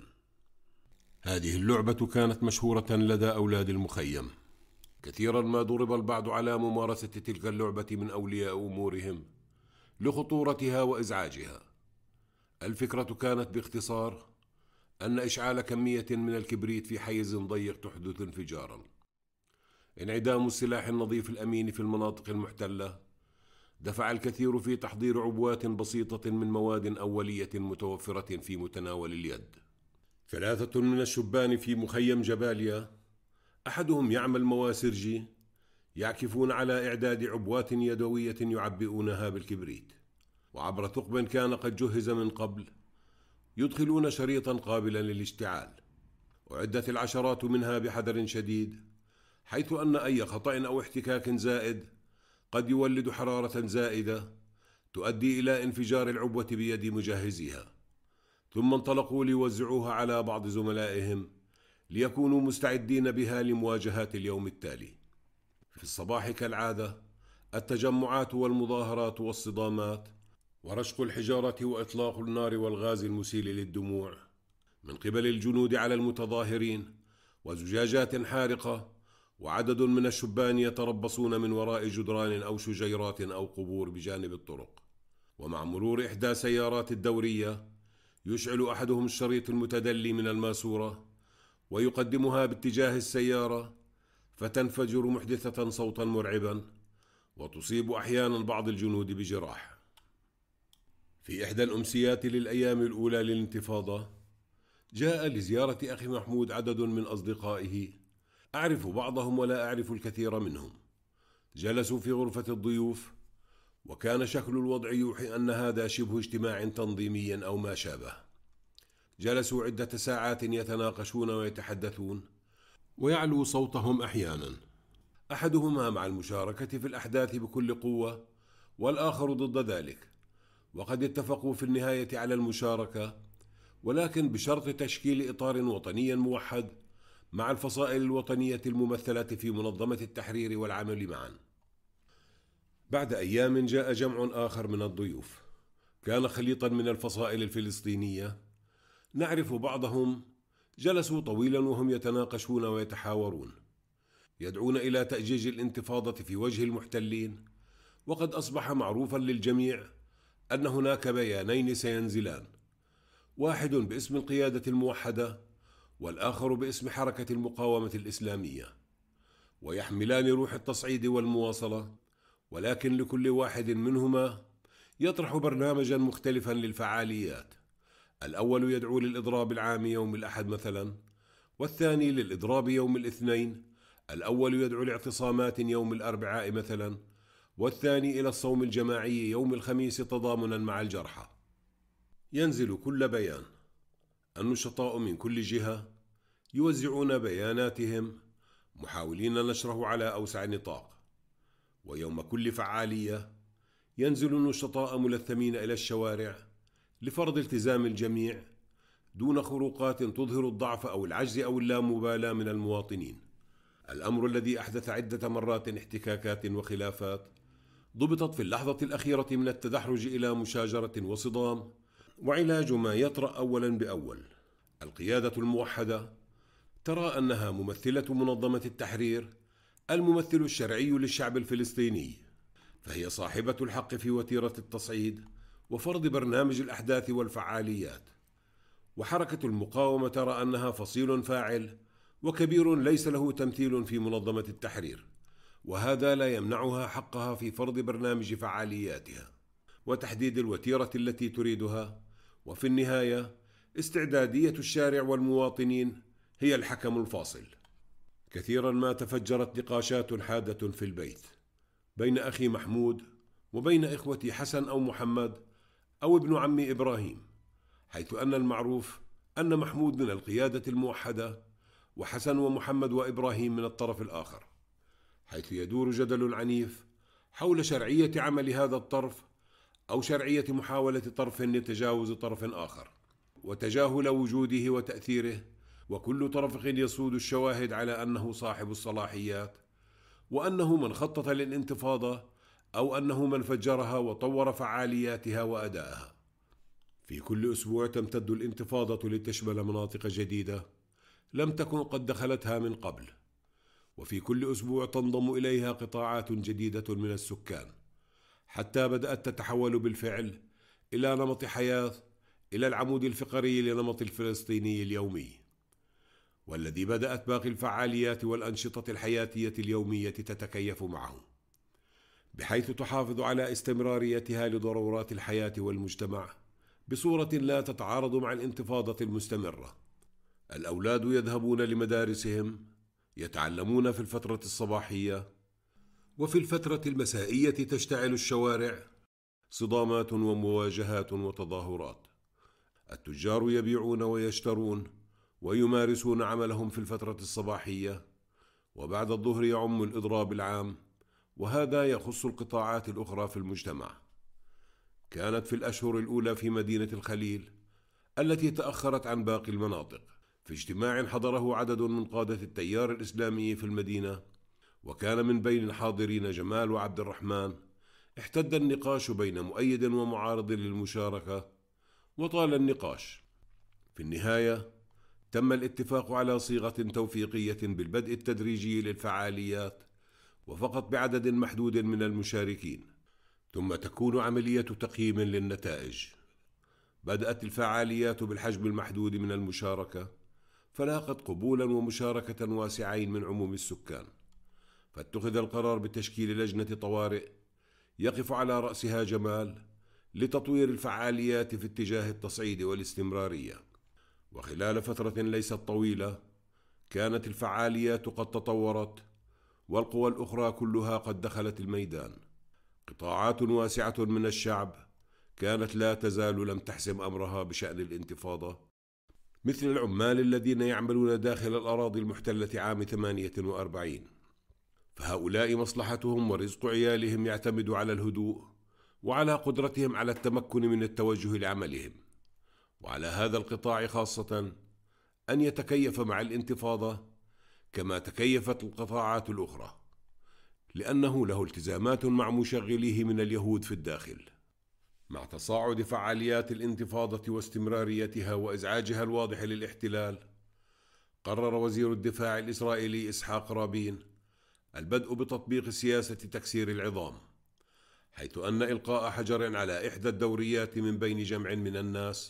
هذه اللعبة كانت مشهورة لدى أولاد المخيم. كثيرا ما ضرب البعض على ممارسة تلك اللعبة من أولياء أمورهم لخطورتها وإزعاجها. الفكرة كانت باختصار أن إشعال كمية من الكبريت في حيز ضيق تحدث انفجارا. انعدام السلاح النظيف الأمين في المناطق المحتلة دفع الكثير في تحضير عبوات بسيطة من مواد أولية متوفرة في متناول اليد. 3 من الشبان في مخيم جباليا، أحدهم يعمل مواسرجي، يعكفون على إعداد عبوات يدوية يعبئونها بالكبريت، وعبر ثقب كان قد جهز من قبل يدخلون شريطا قابلا للاشتعال. أعدت العشرات منها بحذر شديد، حيث أن أي خطأ أو احتكاك زائد قد يولد حرارة زائدة تؤدي إلى انفجار العبوة بيد مجهزيها. ثم انطلقوا ليوزعوها على بعض زملائهم ليكونوا مستعدين بها لمواجهة اليوم التالي. في الصباح كالعادة التجمعات والمظاهرات والصدامات ورشق الحجارة وإطلاق النار والغاز المسيل للدموع من قبل الجنود على المتظاهرين، وزجاجات حارقة، وعدد من الشبان يتربصون من وراء جدران أو شجيرات أو قبور بجانب الطرق. ومع مرور إحدى سيارات الدورية يشعل أحدهم الشريط المتدلي من الماسورة ويقدمها باتجاه السيارة، فتنفجر محدثة صوتا مرعبا وتصيب أحيانا بعض الجنود بجراح. في إحدى الأمسيات للأيام الأولى للانتفاضة جاء لزيارة أخي محمود عدد من أصدقائه، أعرف بعضهم ولا أعرف الكثير منهم. جلسوا في غرفة الضيوف، وكان شكل الوضع يوحي أن هذا شبه اجتماع تنظيمي أو ما شابه. جلسوا عدة ساعات يتناقشون ويتحدثون، ويعلو صوتهم أحيانا، أحدهما مع المشاركة في الأحداث بكل قوة والآخر ضد ذلك، وقد اتفقوا في النهاية على المشاركة، ولكن بشرط تشكيل إطار وطني موحد مع الفصائل الوطنية الممثلة في منظمة التحرير والعمل معا. بعد أيام جاء جمع آخر من الضيوف، كان خليطا من الفصائل الفلسطينية، نعرف بعضهم. جلسوا طويلا وهم يتناقشون ويتحاورون، يدعون إلى تأجيج الانتفاضة في وجه المحتلين. وقد أصبح معروفا للجميع أن هناك بيانين سينزلان، واحد باسم القيادة الموحدة والآخر باسم حركة المقاومة الإسلامية، ويحملان روح التصعيد والمواصلة، ولكن لكل واحد منهما يطرح برنامجا مختلفا للفعاليات. الأول يدعو للإضراب العام يوم الأحد مثلا، والثاني للإضراب يوم الاثنين. الأول يدعو لاعتصامات يوم الأربعاء مثلا، والثاني إلى الصوم الجماعي يوم الخميس تضامنا مع الجرحى. ينزل كل بيان، النشطاء من كل جهة يوزعون بياناتهم محاولين نشره على أوسع نطاق. ويوم كل فعالية ينزل النشطاء ملثمين إلى الشوارع لفرض التزام الجميع دون خروقات تظهر الضعف أو العجز أو اللامبالاة من المواطنين. الأمر الذي أحدث عدة مرات احتكاكات وخلافات ضبطت في اللحظة الأخيرة من التدحرج إلى مشاجرة وصدام، وعلاج ما يطرأ أولا بأول. القيادة الموحدة ترى أنها ممثلة منظمة التحرير، الممثل الشرعي للشعب الفلسطيني، فهي صاحبة الحق في وتيرة التصعيد وفرض برنامج الأحداث والفعاليات. وحركة المقاومة ترى أنها فصيل فاعل وكبير ليس له تمثيل في منظمة التحرير، وهذا لا يمنعها حقها في فرض برنامج فعالياتها وتحديد الوتيرة التي تريدها. وفي النهاية استعدادية الشارع والمواطنين هي الحكم الفاصل. كثيرا ما تفجرت نقاشات حادة في البيت بين أخي محمود وبين إخوتي حسن أو محمد أو ابن عمي إبراهيم، حيث أن المعروف أن محمود من القيادة الموحدة وحسن ومحمد وإبراهيم من الطرف الآخر، حيث يدور جدل عنيف حول شرعية عمل هذا الطرف أو شرعية محاولة طرف لتجاوز طرف آخر وتجاهل وجوده وتأثيره، وكل طرف يصود الشواهد على أنه صاحب الصلاحيات وأنه من خطط للانتفاضة أو أنه من فجرها وطور فعالياتها وأدائها. في كل أسبوع تمتد الانتفاضة لتشمل مناطق جديدة لم تكن قد دخلتها من قبل، وفي كل أسبوع تنضم إليها قطاعات جديدة من السكان، حتى بدأت تتحول بالفعل إلى نمط حياة، إلى العمود الفقري لنمط الفلسطيني اليومي، والذي بدأت باقي الفعاليات والأنشطة الحياتية اليومية تتكيف معه، بحيث تحافظ على استمراريتها لضرورات الحياة والمجتمع بصورة لا تتعارض مع الانتفاضة المستمرة. الأولاد يذهبون لمدارسهم، يتعلمون في الفترة الصباحية، وفي الفترة المسائية تشتعل الشوارع صدامات ومواجهات وتظاهرات. التجار يبيعون ويشترون ويمارسون عملهم في الفترة الصباحية، وبعد الظهر يعم الإضراب العام، وهذا يخص القطاعات الأخرى في المجتمع. كانت في الأشهر الأولى في مدينة الخليل التي تأخرت عن باقي المناطق في اجتماع حضره عدد من قادة التيار الإسلامي في المدينة، وكان من بين الحاضرين جمال وعبد الرحمن، احتد النقاش بين مؤيد ومعارض للمشاركة، وطال النقاش. في النهاية تم الاتفاق على صيغة توفيقية بالبدء التدريجي للفعاليات، وفقط بعدد محدود من المشاركين، ثم تكون عملية تقييم للنتائج. بدأت الفعاليات بالحجم المحدود من المشاركة، فلاقت قبولا ومشاركة واسعين من عموم السكان، فاتخذ القرار بتشكيل لجنة طوارئ يقف على رأسها جمال لتطوير الفعاليات في اتجاه التصعيد والاستمرارية. وخلال فترة ليست طويلة كانت الفعاليات قد تطورت، والقوى الأخرى كلها قد دخلت الميدان. قطاعات واسعة من الشعب كانت لا تزال لم تحسم أمرها بشأن الانتفاضة، مثل العمال الذين يعملون داخل الأراضي المحتلة عام 48، فهؤلاء مصلحتهم ورزق عيالهم يعتمد على الهدوء وعلى قدرتهم على التمكن من التوجه لعملهم. وعلى هذا القطاع خاصة أن يتكيف مع الانتفاضة كما تكيفت القطاعات الأخرى، لأنه له التزامات مع مشغليه من اليهود في الداخل. مع تصاعد فعاليات الانتفاضة واستمراريتها وإزعاجها الواضح للاحتلال، قرر وزير الدفاع الإسرائيلي إسحاق رابين البدء بتطبيق سياسة تكسير العظام، حيث أن إلقاء حجر على إحدى الدوريات من بين جمع من الناس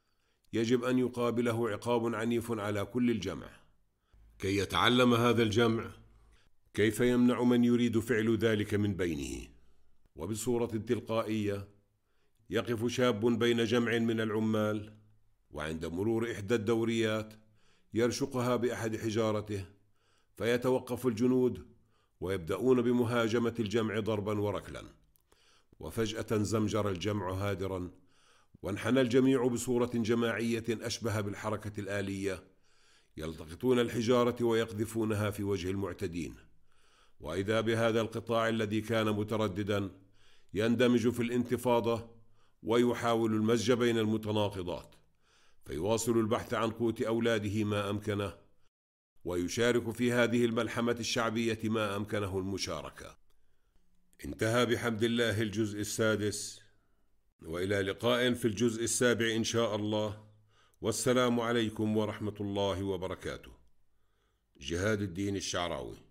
يجب أن يقابله عقاب عنيف على كل الجمع، كي يتعلم هذا الجمع كيف يمنع من يريد فعل ذلك من بينه. وبصورة تلقائية يقف شاب بين جمع من العمال، وعند مرور إحدى الدوريات يرشقها بأحد حجارته، فيتوقف الجنود ويبدأون بمهاجمة الجمع ضربا وركلا، وفجأة زمجر الجمع هادرا، وانحنى الجميع بصورة جماعية أشبه بالحركة الآلية، يلتقطون الحجارة ويقذفونها في وجه المعتدين. وإذا بهذا القطاع الذي كان مترددا يندمج في الانتفاضة ويحاول المزج بين المتناقضات، فيواصل البحث عن قوت أولاده ما أمكنه، ويشارك في هذه الملحمة الشعبية ما أمكنه المشاركة. انتهى بحمد الله الجزء السادس، وإلى لقاء في الجزء السابع إن شاء الله، والسلام عليكم ورحمة الله وبركاته. جهاد الدين الشعراوي.